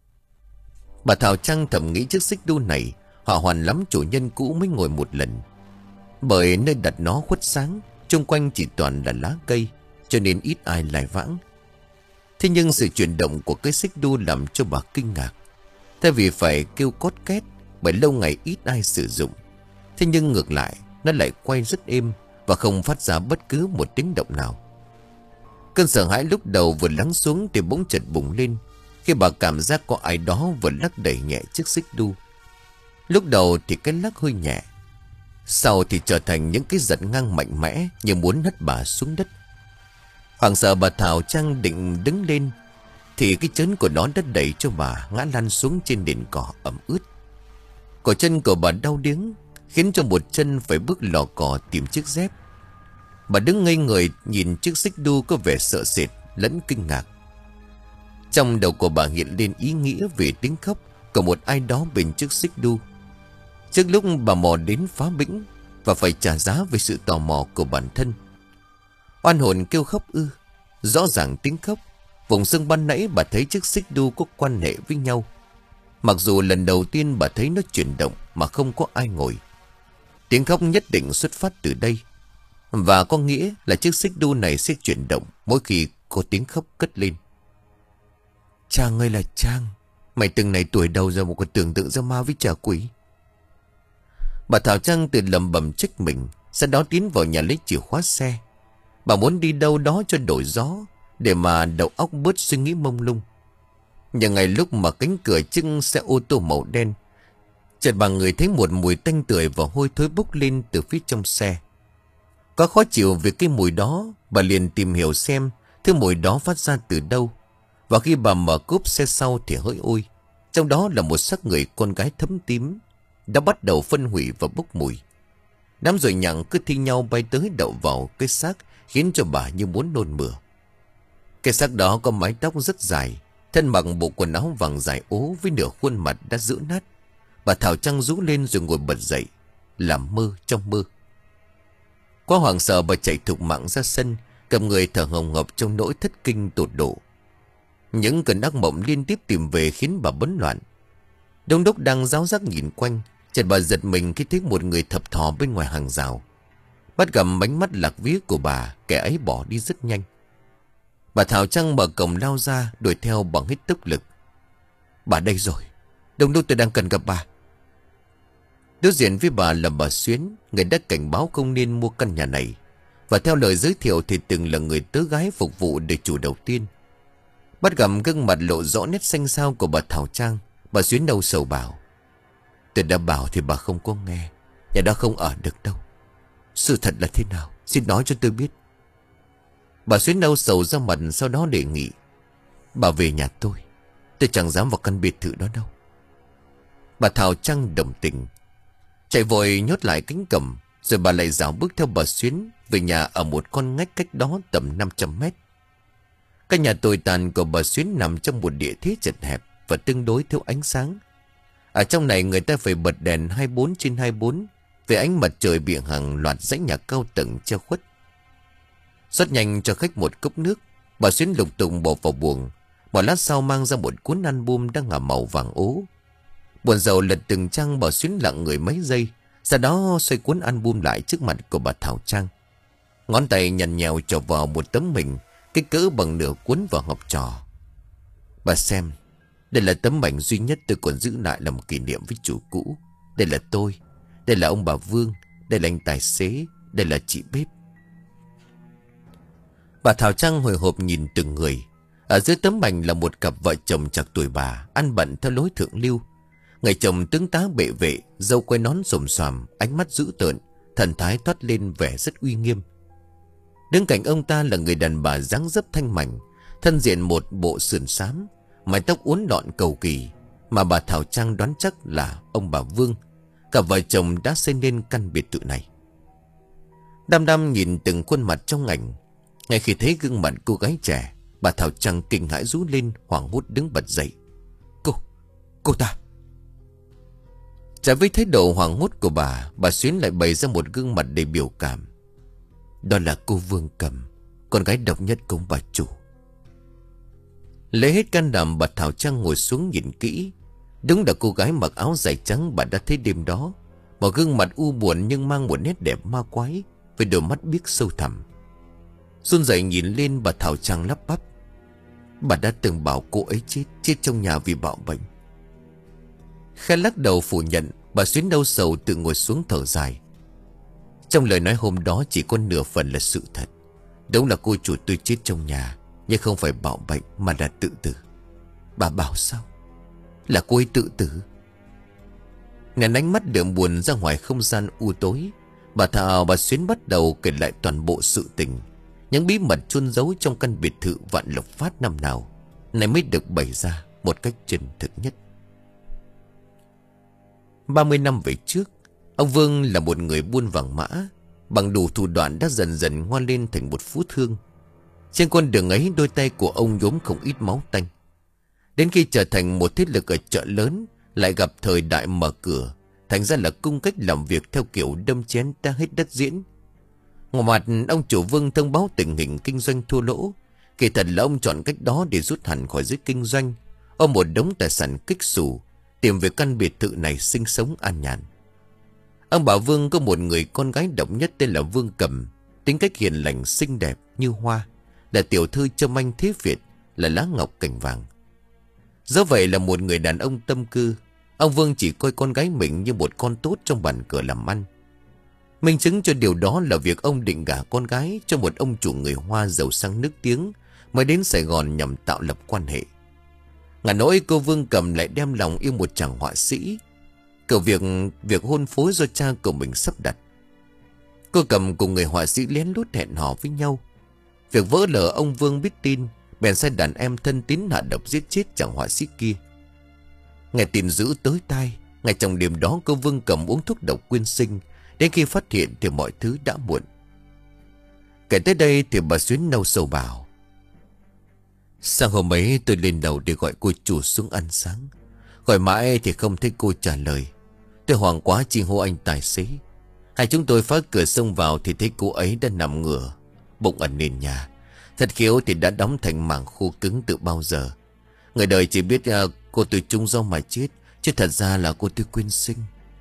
Bà Thảo Trang thầm nghĩ chiếc xích đu này họ hoàn lắm chủ nhân cũ mới ngồi một lần. Bởi nơi đặt nó khuất sáng, xung quanh chỉ toàn là lá cây, cho nên ít ai lại vãng. Thế nhưng sự chuyển động của cái xích đu làm cho bà kinh ngạc. Thay vì phải kêu cót két, bởi lâu ngày ít ai sử dụng, thế nhưng ngược lại nó lại quay rất êm và không phát ra bất cứ một tiếng động nào. Cơn sợ hãi lúc đầu vừa lắng xuống thì bỗng chợt bùng lên khi bà cảm giác có ai đó vừa lắc đẩy nhẹ chiếc xích đu. Lúc đầu thì cái lắc hơi nhẹ, sau thì trở thành những cái giật ngang mạnh mẽ như muốn hất bà xuống đất. Hoảng sợ bà Thảo Trang định đứng lên thì cái chân của nó đã đẩy cho bà ngã lăn xuống trên nền cỏ ẩm ướt. Cổ chân của bà đau điếng khiến cho một chân phải bước lò cò tìm chiếc dép. Bà đứng ngây người nhìn chiếc xích đu có vẻ sợ sệt lẫn kinh ngạc. Trong đầu của bà hiện lên ý nghĩa về tiếng khóc của một ai đó bên chiếc xích đu. Trước lúc bà mò đến phá bĩnh và phải trả giá về sự tò mò của bản thân. Oan hồn kêu khóc ư? Rõ ràng tiếng khóc. Vùng xương ban nãy bà thấy chiếc xích đu có quan hệ với nhau. Mặc dù lần đầu tiên bà thấy nó chuyển động mà không có ai ngồi. Tiếng khóc nhất định xuất phát từ đây. Và có nghĩa là chiếc xích đu này sẽ chuyển động mỗi khi có tiếng khóc cất lên. Trang ơi là Trang, mày từng này tuổi đầu rồi mà còn tưởng tượng ra ma với trà quỷ. Bà Thảo Trang tự lầm bầm trách mình, sau đó tiến vào nhà lấy chìa khóa xe. Bà muốn đi đâu đó cho đổi gió, để mà đầu óc bớt suy nghĩ mông lung. Nhưng ngay lúc mà cánh cửa chiếc xe ô tô màu đen, chợt bà người thấy một mùi tanh tưởi và hôi thối bốc lên từ phía trong xe. Có khó chịu vì cái mùi đó, bà liền tìm hiểu xem thứ mùi đó phát ra từ đâu. Và khi bà mở cốp xe sau thì hỡi ôi, trong đó là một xác người con gái thấm tím đã bắt đầu phân hủy và bốc mùi. Đám ruồi nhặng cứ thi nhau bay tới đậu vào cái xác, khiến cho bà như muốn nôn mửa. Cái xác đó có mái tóc rất dài, thân mặc bộ quần áo vàng dài ố với nửa khuôn mặt đã rũ nát. Bà Thảo Trăng rú lên rồi ngồi bật dậy. Làm mơ trong mơ. Quá hoảng sợ bà chạy thục mạng ra sân, cầm người thở hồng hộc trong nỗi thất kinh tột độ. Những cơn ác mộng liên tiếp tìm về khiến bà bấn loạn. Đông đốc đang ráo rác nhìn quanh, chợt bà giật mình khi thấy một người thập thò bên ngoài hàng rào. Bắt gặp ánh mắt lạc vía của bà, kẻ ấy bỏ đi rất nhanh. Bà Thảo Trăng mở cổng lao ra, đuổi theo bằng hết tốc lực. Bà đây rồi, đông đốc tôi đang cần gặp bà. Đối diện với bà là bà Xuyến, người đã cảnh báo không nên mua căn nhà này. Và theo lời giới thiệu thì từng là người tớ gái phục vụ để chủ đầu tiên. Bắt gặp gương mặt lộ rõ nét xanh xao của bà Thảo Trang, bà Xuyến đâu sầu bảo. Tôi đã bảo thì bà không có nghe. Nhà đó không ở được đâu. Sự thật là thế nào, xin nói cho tôi biết. Bà Xuyến đâu sầu ra mặt, sau đó đề nghị. Bà về nhà tôi, tôi chẳng dám vào căn biệt thự đó đâu. Bà Thảo Trang đồng tình, chạy vội nhốt lại cánh cổng. Rồi bà lại dạo bước theo bà Xuyến về nhà ở một con ngách cách đó tầm năm trăm mét. Căn nhà tồi tàn của bà Xuyến nằm trong một địa thế chật hẹp và tương đối thiếu ánh sáng. Ở trong này người ta phải bật đèn hai mươi bốn trên hai mươi bốn vì ánh mặt trời bị hàng loạt dãy nhà cao tầng che khuất. Rót nhanh cho khách một cốc nước, bà Xuyến lục tục bỏ vào buồng. Một lát sau mang ra một cuốn album đang ngả màu vàng ố. Buồn rầu lật từng trang, bà Xuyến lặng người mấy giây, sau đó xoay cuốn album lại trước mặt của bà Thảo Trang. Ngón tay nhằn nhèo trò vào một tấm hình kích cỡ bằng nửa cuốn vào học trò. Bà xem, đây là tấm ảnh duy nhất tôi còn giữ lại làm kỷ niệm với chủ cũ. Đây là tôi, đây là ông bà Vương, đây là anh tài xế, đây là chị bếp. Bà Thảo Trang hồi hộp nhìn từng người. Ở dưới tấm ảnh là một cặp vợ chồng trạc tuổi bà, ăn bận theo lối thượng lưu. Người chồng tướng tá bệ vệ, râu quai nón xồm xoàm, ánh mắt dữ tợn, thần thái toát lên vẻ rất uy nghiêm. Đứng cạnh ông ta là người đàn bà dáng dấp thanh mảnh, thân diện một bộ sườn xám, mái tóc uốn lọn cầu kỳ, mà bà Thảo Trang đoán chắc là ông bà Vương. Cả vợ chồng đã xây nên căn biệt thự này. Đăm đăm nhìn từng khuôn mặt trong ảnh, ngay khi thấy gương mặt cô gái trẻ, bà Thảo Trang kinh hãi rú lên, hoảng hốt đứng bật dậy. Cô, cô ta. Trái với thái độ hoảng hốt của bà, bà Xuyến lại bày ra một gương mặt đầy biểu cảm. Đó là cô Vương Cầm, con gái độc nhất của ông bà chủ. Lấy hết can đảm, bà Thảo Trang ngồi xuống nhìn kỹ. Đúng là cô gái mặc áo dài trắng bà đã thấy đêm đó. Một gương mặt u buồn nhưng mang một nét đẹp ma quái, với đôi mắt biếc sâu thẳm. Run rẩy nhìn lên, bà Thảo Trang lắp bắp. Bà đã từng bảo cô ấy chết, chết trong nhà vì bạo bệnh. Khẽ lắc đầu phủ nhận, bà Xuyến đau sầu tự ngồi xuống thở dài. Trong lời nói hôm đó chỉ có nửa phần là sự thật. Đúng là cô chủ tôi chết trong nhà, nhưng không phải bạo bệnh mà là tự tử. Bà bảo sao? Là cô ấy tự tử? Nén ánh mắt đượm buồn ra ngoài không gian u tối, bà Thảo bà Xuyến bắt đầu kể lại toàn bộ sự tình, những bí mật chôn giấu trong căn biệt thự Vạn Lộc Phát năm nào này mới được bày ra một cách chân thực nhất. Ba mươi năm về trước, ông Vương là một người buôn vàng mã, bằng đủ thủ đoạn đã dần dần ngoan lên thành một phú thương. Trên con đường ấy, đôi tay của ông nhuốm không ít máu tanh. Đến khi trở thành một thế lực ở chợ lớn, lại gặp thời đại mở cửa, thành ra là cung cách làm việc theo kiểu đâm chén ta hết đất diễn. Ngoài mặt, ông chủ Vương thông báo tình hình kinh doanh thua lỗ. Kỳ thật là ông chọn cách đó để rút hẳn khỏi giới kinh doanh, ôm một đống tài sản kích xù, tìm về căn biệt thự này sinh sống an nhàn. Ông bà Vương có một người con gái độc nhất tên là Vương Cầm, tính cách hiền lành xinh đẹp như hoa, là tiểu thư trâm anh thế Việt, là lá ngọc cành vàng. Do vậy là một người đàn ông tâm cư, ông Vương chỉ coi con gái mình như một con tốt trong bàn cờ làm ăn. Minh chứng cho điều đó là việc ông định gả con gái cho một ông chủ người Hoa giàu sang nước tiếng mới đến Sài Gòn nhằm tạo lập quan hệ. Ngả nỗi cô Vương Cầm lại đem lòng yêu một chàng họa sĩ. Cậu việc việc hôn phối do cha của mình sắp đặt. Cô Cầm cùng người họa sĩ lén lút hẹn hò với nhau. Việc vỡ lở, ông Vương biết tin, bèn sai đàn em thân tín hạ độc giết chết chàng họa sĩ kia. Nghe tin dữ tới tai, ngay trong đêm đó cô Vương Cầm uống thuốc độc quyên sinh. Đến khi phát hiện thì mọi thứ đã muộn. Kể tới đây thì bà Xuyến nâu sầu bảo. Sáng hôm ấy tôi lên đầu để gọi cô chủ xuống ăn sáng. Gọi mãi thì không thấy cô trả lời. Tôi hoảng quá chi hô anh tài xế. Hai chúng tôi phá cửa xông vào thì thấy cô ấy đã nằm ngửa, bụng ở nền nhà. Thật khéo thì đã đóng thành mảng khô cứng từ bao giờ. Người đời chỉ biết uh, cô tôi trúng gió mà chết, chứ thật ra là cô tôi quyên sinh.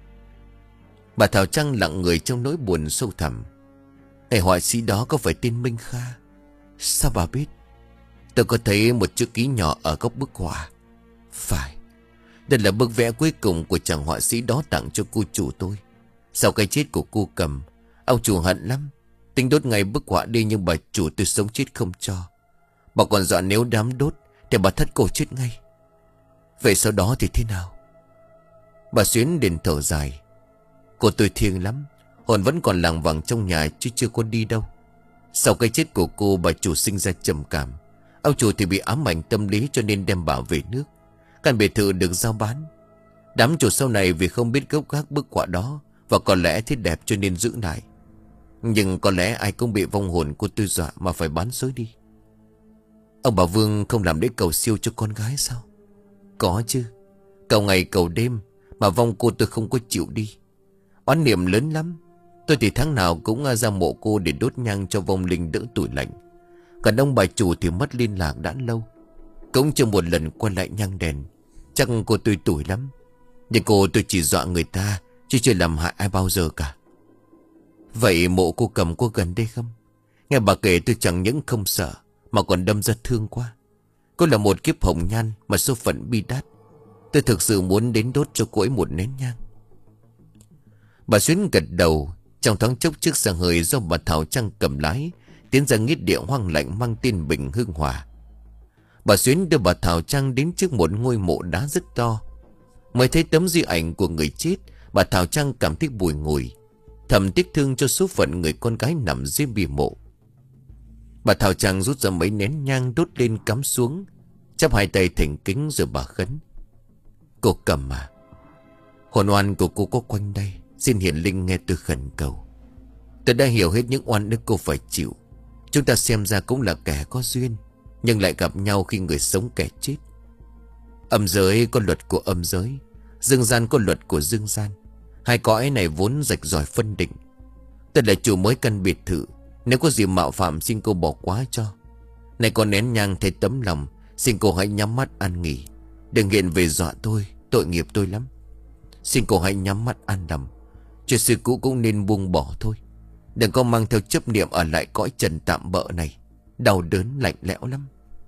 Bà Thảo Trăng lặng người trong nỗi buồn sâu thẳm. Người họa sĩ đó có phải tên Minh Kha? Sao bà biết? Tôi có thấy một chữ ký nhỏ ở góc bức họa. Phải, đây là bức vẽ cuối cùng của chàng họa sĩ đó tặng cho cô chủ tôi. Sau cái chết của cô Cầm, ông chủ hận lắm, tính đốt ngay bức họa đi, nhưng bà chủ tôi sống chết không cho. Bà còn dọa nếu đám đốt thì bà thất cổ chết ngay. Vậy sau đó thì thế nào? Bà Xuyến đền thở dài. Cô tôi thiêng lắm, hồn vẫn còn lảng vảng trong nhà chứ chưa có đi đâu. Sau cái chết của cô, bà chủ sinh ra trầm cảm. Ông chủ thì bị ám ảnh tâm lý cho nên đem bà về nước. Căn biệt thự được giao bán. Đám chủ sau này vì không biết gốc gác bức họa đó, và có lẽ thấy đẹp cho nên giữ lại. Nhưng có lẽ ai cũng bị vong hồn cô tôi dọa mà phải bán xối đi. Ông bà Vương không làm lễ cầu siêu cho con gái sao? Có chứ. Cầu ngày cầu đêm mà vong cô tôi không có chịu đi. Oán niệm lớn lắm. Tôi thì tháng nào cũng ra mộ cô để đốt nhang cho vong linh đỡ tủi lạnh. Còn ông bà chủ thì mất liên lạc đã lâu, cũng chưa một lần quay lại nhang đèn. Chắc cô tôi tủi lắm. Nhưng cô tôi chỉ dọa người ta, chứ chưa làm hại ai bao giờ cả. Vậy mộ cô Cầm có gần đây không? Nghe bà kể tôi chẳng những không sợ, mà còn đâm ra thương quá. Cô là một kiếp hồng nhan mà số phận bi đát. Tôi thực sự muốn đến đốt cho cô ấy một nén nhang. Bà Xuyến gật đầu. Trong thoáng chốc chiếc xe hơi do bà Thảo Trăng cầm lái tiến ra nghĩa địa hoang lạnh mang tên Bình Hưng Hòa. Bà Xuyến đưa bà Thảo Trăng đến trước một ngôi mộ đá rất to. Mới thấy tấm di ảnh của người chết, bà Thảo Trăng cảm thấy bùi ngùi, thầm tiếc thương cho số phận người con gái nằm dưới bia mộ. Bà Thảo Trăng rút ra mấy nén nhang đốt lên cắm xuống, chắp hai tay thành kính rồi bà khấn. Cô Cầm à, hồn oan của cô có quanh đây, xin hiển linh nghe tôi khẩn cầu. Tôi đã hiểu hết những oan ức cô phải chịu. Chúng ta xem ra cũng là kẻ có duyên, nhưng lại gặp nhau khi người sống kẻ chết. Âm giới có luật của âm giới, dương gian có luật của dương gian. Hai cõi này vốn rạch ròi phân định. Tôi là chủ mới căn biệt thự, nếu có gì mạo phạm xin cô bỏ qua cho. Này con nén nhang thấy tấm lòng, xin cô hãy nhắm mắt an nghỉ. Đừng hiện về dọa tôi, tội nghiệp tôi lắm. Xin cô hãy nhắm mắt an lòng. Chuyện xưa cũ cũng nên buông bỏ thôi. Đừng có mang theo chấp niệm ở lại cõi trần tạm bợ này. Đau đớn lạnh lẽo lắm.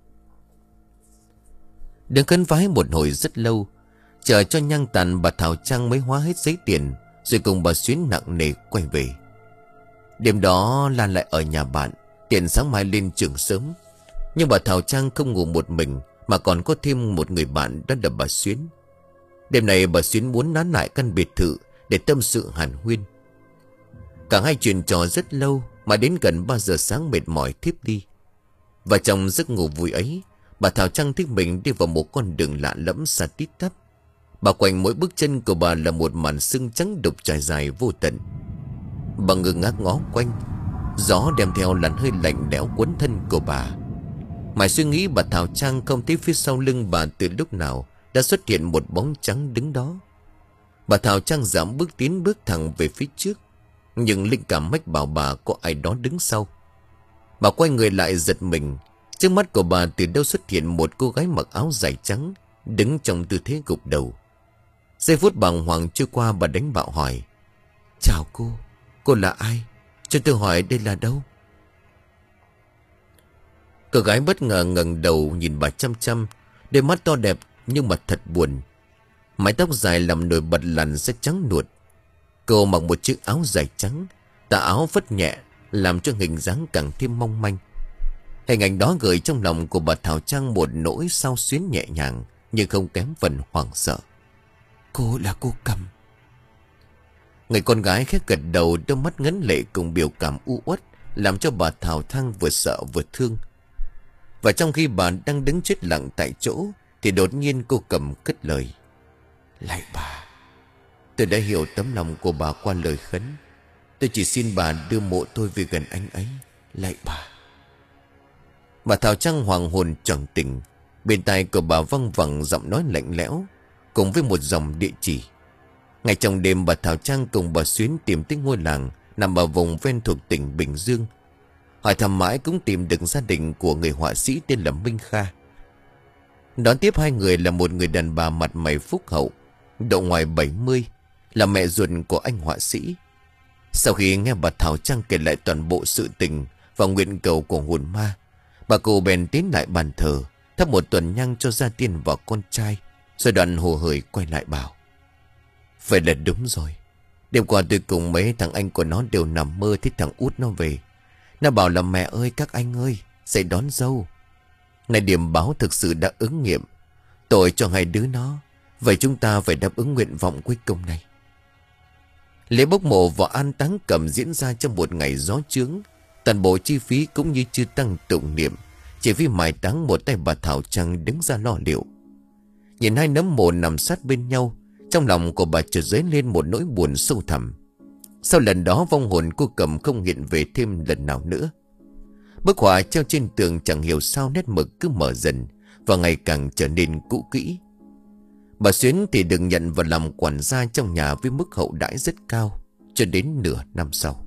Đứng khấn vái một hồi rất lâu, chờ cho nhang tàn, bà Thảo Trăng mới hóa hết giấy tiền, rồi cùng bà Xuyến nặng nề quay về. Đêm đó Lan lại ở nhà bạn, tiện sáng mai lên trường sớm. Nhưng bà Thảo Trăng không ngủ một mình, mà còn có thêm một người bạn, đó là bà Xuyến. Đêm này bà Xuyến muốn nán lại căn biệt thự để tâm sự hàn huyên. Cả hai chuyện trò rất lâu, mà đến gần ba giờ sáng mệt mỏi thiếp đi. Và trong giấc ngủ vui ấy, bà Thảo Trăng thích mình đi vào một con đường lạ lẫm xa tít tắp. Bà quanh mỗi bước chân của bà là một màn sương trắng đục trải dài vô tận. Bà ngơ ngác ngó quanh, gió đem theo làn hơi lạnh lẽo quấn thân của bà. Mãi suy nghĩ, bà Thảo Trăng không thấy phía sau lưng bà từ lúc nào đã xuất hiện một bóng trắng đứng đó. Bà Thảo Trăng giảm bước tiến bước thẳng về phía trước, nhưng linh cảm mách bảo bà có ai đó đứng sau. Bà quay người lại giật mình. Trước mắt của bà từ đâu xuất hiện một cô gái mặc áo dài trắng, đứng trong tư thế gục đầu. Giây phút bàng hoàng trôi qua, bà đánh bạo hỏi: Chào cô, cô là ai? Cho tôi hỏi đây là đâu? Cô gái bất ngờ ngẩng đầu nhìn bà chăm chăm, đôi mắt to đẹp nhưng mà thật buồn. Mái tóc dài làm nổi bật làn da trắng nuột. Cô mặc một chiếc áo dài trắng, tà áo phất nhẹ làm cho hình dáng càng thêm mong manh. Hình ảnh đó gợi trong lòng của bà Thảo Trăng một nỗi xao xuyến nhẹ nhàng, nhưng không kém phần hoảng sợ. Cô là cô Cầm. Người con gái khẽ gật đầu, đôi mắt ngấn lệ cùng biểu cảm u uất, làm cho bà Thảo Trăng vừa sợ vừa thương. Và trong khi bà đang đứng chết lặng tại chỗ, thì đột nhiên cô Cầm cất lời: Lạy bà, tôi đã hiểu tấm lòng của bà qua lời khấn. Tôi chỉ xin bà đưa mộ tôi về gần anh ấy. Lạy bà. Bà Thảo Trăng hoàng hồn choàng tỉnh. Bên tai của bà văng vẳng giọng nói lạnh lẽo: cùng với một dòng địa chỉ. Ngày trong đêm, bà Thảo Trang cùng bà Xuyến tìm tới ngôi làng nằm ở vùng ven thuộc tỉnh Bình Dương. Hỏi thăm mãi cũng tìm được gia đình của người họa sĩ tên là Minh Kha. Đón tiếp hai người là một người đàn bà mặt mày phúc hậu, độ ngoài bảy mươi, là mẹ ruột của anh họa sĩ. Sau khi nghe bà Thảo Trang kể lại toàn bộ sự tình và nguyện cầu của hồn ma, bà cụ bèn tiến lại bàn thờ, thắp một tuần nhang cho gia tiên và con trai, rồi đoạn hồ hởi quay lại bảo: Vậy là đúng rồi. Đêm qua tôi cùng mấy thằng anh của nó đều nằm mơ thấy thằng út nó về. Nó bảo là mẹ ơi, các anh ơi, dậy đón dâu. Này, điểm báo thực sự đã ứng nghiệm. Tội cho hai đứa nó. Vậy chúng ta phải đáp ứng nguyện vọng cuối cùng này. Lễ bốc mộ và an táng Cẩm diễn ra trong một ngày gió chướng. Toàn bộ chi phí cũng như chư tăng tụng niệm, chỉ vì mai táng một tay bà Thảo Trang đứng ra lo liệu. Nhìn hai nấm mồ nằm sát bên nhau, trong lòng của bà chợt dấy lên một nỗi buồn sâu thẳm. Sau lần đó, vong hồn cô Cẩm không hiện về thêm lần nào nữa. Bức họa treo trên tường chẳng hiểu sao nét mực cứ mở dần và ngày càng trở nên cũ kỹ. Bà Xuyến thì được nhận vào làm quản gia trong nhà với mức hậu đãi rất cao, cho đến nửa năm sau.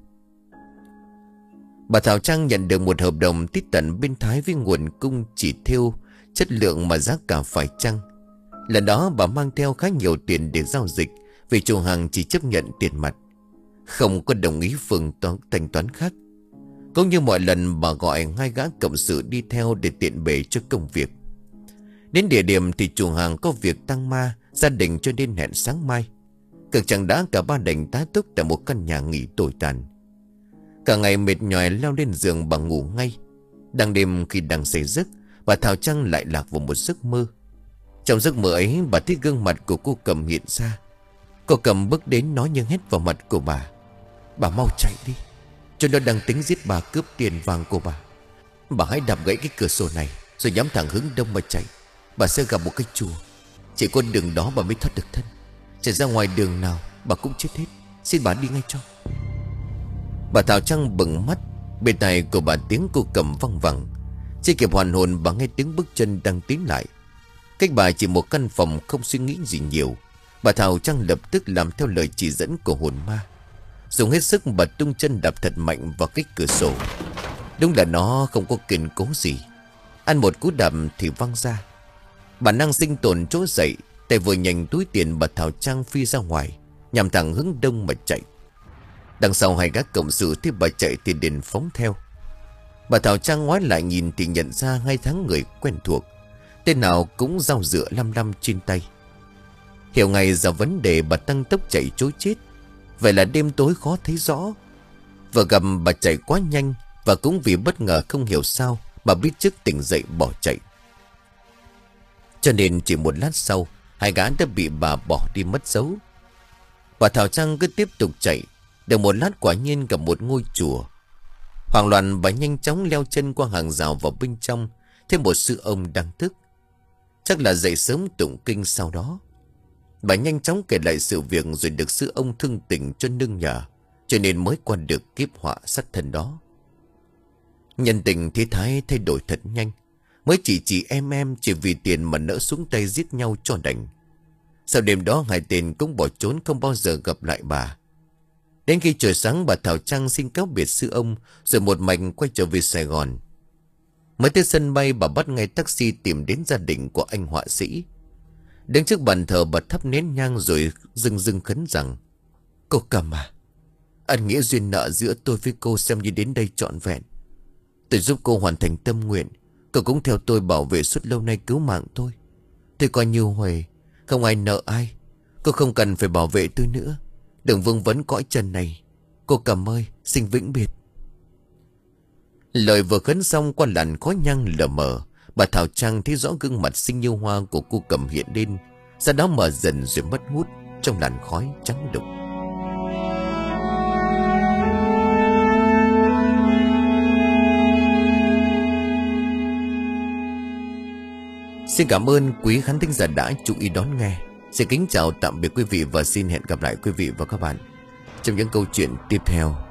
Bà Thảo Trang nhận được một hợp đồng tít tận bên Thái với nguồn cung chỉ thêu, chất lượng mà giá cả phải chăng. Lần đó bà mang theo khá nhiều tiền để giao dịch, vì chủ hàng chỉ chấp nhận tiền mặt, không có đồng ý phương toán, thanh toán khác. Cũng như mọi lần, bà gọi hai gã cộng sự đi theo để tiện bề cho công việc. Đến địa điểm thì chủ hàng có việc tăng ma, gia đình cho nên hẹn sáng mai. Cực chẳng đã, cả ba đành tá túc tại một căn nhà nghỉ tồi tàn. Cả ngày mệt nhòi leo lên giường bà ngủ ngay. Đang đêm khi đang say giấc, bà Thảo Trang lại lạc vào một giấc mơ. Trong giấc mơ ấy, bà thấy gương mặt của cô Cẩm hiện ra. Cô Cẩm bước đến nói nhưng hét vào mặt của bà: Bà mau chạy đi, cho nó đang tính giết bà, cướp tiền vàng của bà. Bà hãy đạp gãy cái cửa sổ này, rồi nhắm thẳng hướng đông mà chạy. Bà sẽ gặp một cái chùa, chỉ con đường đó bà mới thoát được thân. Chạy ra ngoài đường nào bà cũng chết hết. Xin bà đi ngay cho. Bà Thảo Trang bừng mắt. Bên tai của bà tiếng cô Cẩm văng vẳng. Chưa kịp hoàn hồn, bà nghe tiếng bước chân đang tiến lại. Cách bà chỉ một căn phòng, không suy nghĩ gì nhiều. Bà Thảo Trang lập tức làm theo lời chỉ dẫn của hồn ma. Dùng hết sức bà tung chân đạp thật mạnh vào cái cửa sổ. Đúng là nó không có kiên cố gì. Ăn một cú đạp thì văng ra. Bản năng sinh tồn trỗi dậy, tay vừa nhanh túi tiền, bà Thảo Trang phi ra ngoài, nhằm thẳng hướng đông mà chạy. Đằng sau hai gác cộng sự thấy bà chạy thì liền phóng theo. Bà Thảo Trang ngoái lại nhìn thì nhận ra hai tháng người quen thuộc, tên nào cũng dao dựa lăm lăm trên tay. Hiểu ngay ra vấn đề, bà tăng tốc chạy trối chết. Vậy là đêm tối khó thấy rõ. Vừa gặp bà chạy quá nhanh, và cũng vì bất ngờ không hiểu sao bà biết trước tỉnh dậy bỏ chạy. Cho nên chỉ một lát sau, hai gã đã bị bà bỏ đi mất dấu. Bà Thảo Trang cứ tiếp tục chạy. Được một lát quả nhiên gặp một ngôi chùa. Hoảng loạn, bà nhanh chóng leo chân qua hàng rào vào bên trong, thấy một sư ông đang thức. Chắc là dậy sớm tụng kinh sau đó. Bà nhanh chóng kể lại sự việc, rồi được sư ông thương tình cho nương nhờ, cho nên mới qua được kiếp họa sát thân đó. Nhân tình thế thái thay đổi thật nhanh. Mới chỉ chỉ em em chỉ vì tiền mà nỡ xuống tay giết nhau cho đành. Sau đêm đó, hai tên cũng bỏ trốn, không bao giờ gặp lại bà. Đến khi trời sáng, bà Thảo Trang xin cáo biệt sư ông, rồi một mạch quay trở về Sài Gòn. Mới tới sân bay, bà bắt ngay taxi tìm đến gia đình của anh họa sĩ. Đứng trước bàn thờ, bà thắp nén nhang rồi dưng dưng khấn rằng: Cô Cẩm à, ân nghĩa duyên nợ giữa tôi với cô xem như đến đây trọn vẹn. Tôi giúp cô hoàn thành tâm nguyện, cô cũng theo tôi bảo vệ suốt lâu nay, cứu mạng tôi. Tôi coi như huề, không ai nợ ai. Cô không cần phải bảo vệ tôi nữa. Đừng vương vấn cõi trần này. Cô Cẩm ơi, xin vĩnh biệt. Lời vừa khấn xong, qua làn khói nhang lờ mờ, bà Thảo Trang thấy rõ gương mặt xinh như hoa của cô Cẩm hiện lên, sau đó mờ dần rồi mất hút trong làn khói trắng đục. Xin cảm ơn quý khán thính giả đã chú ý đón nghe. Xin kính chào tạm biệt quý vị và xin hẹn gặp lại quý vị và các bạn trong những câu chuyện tiếp theo.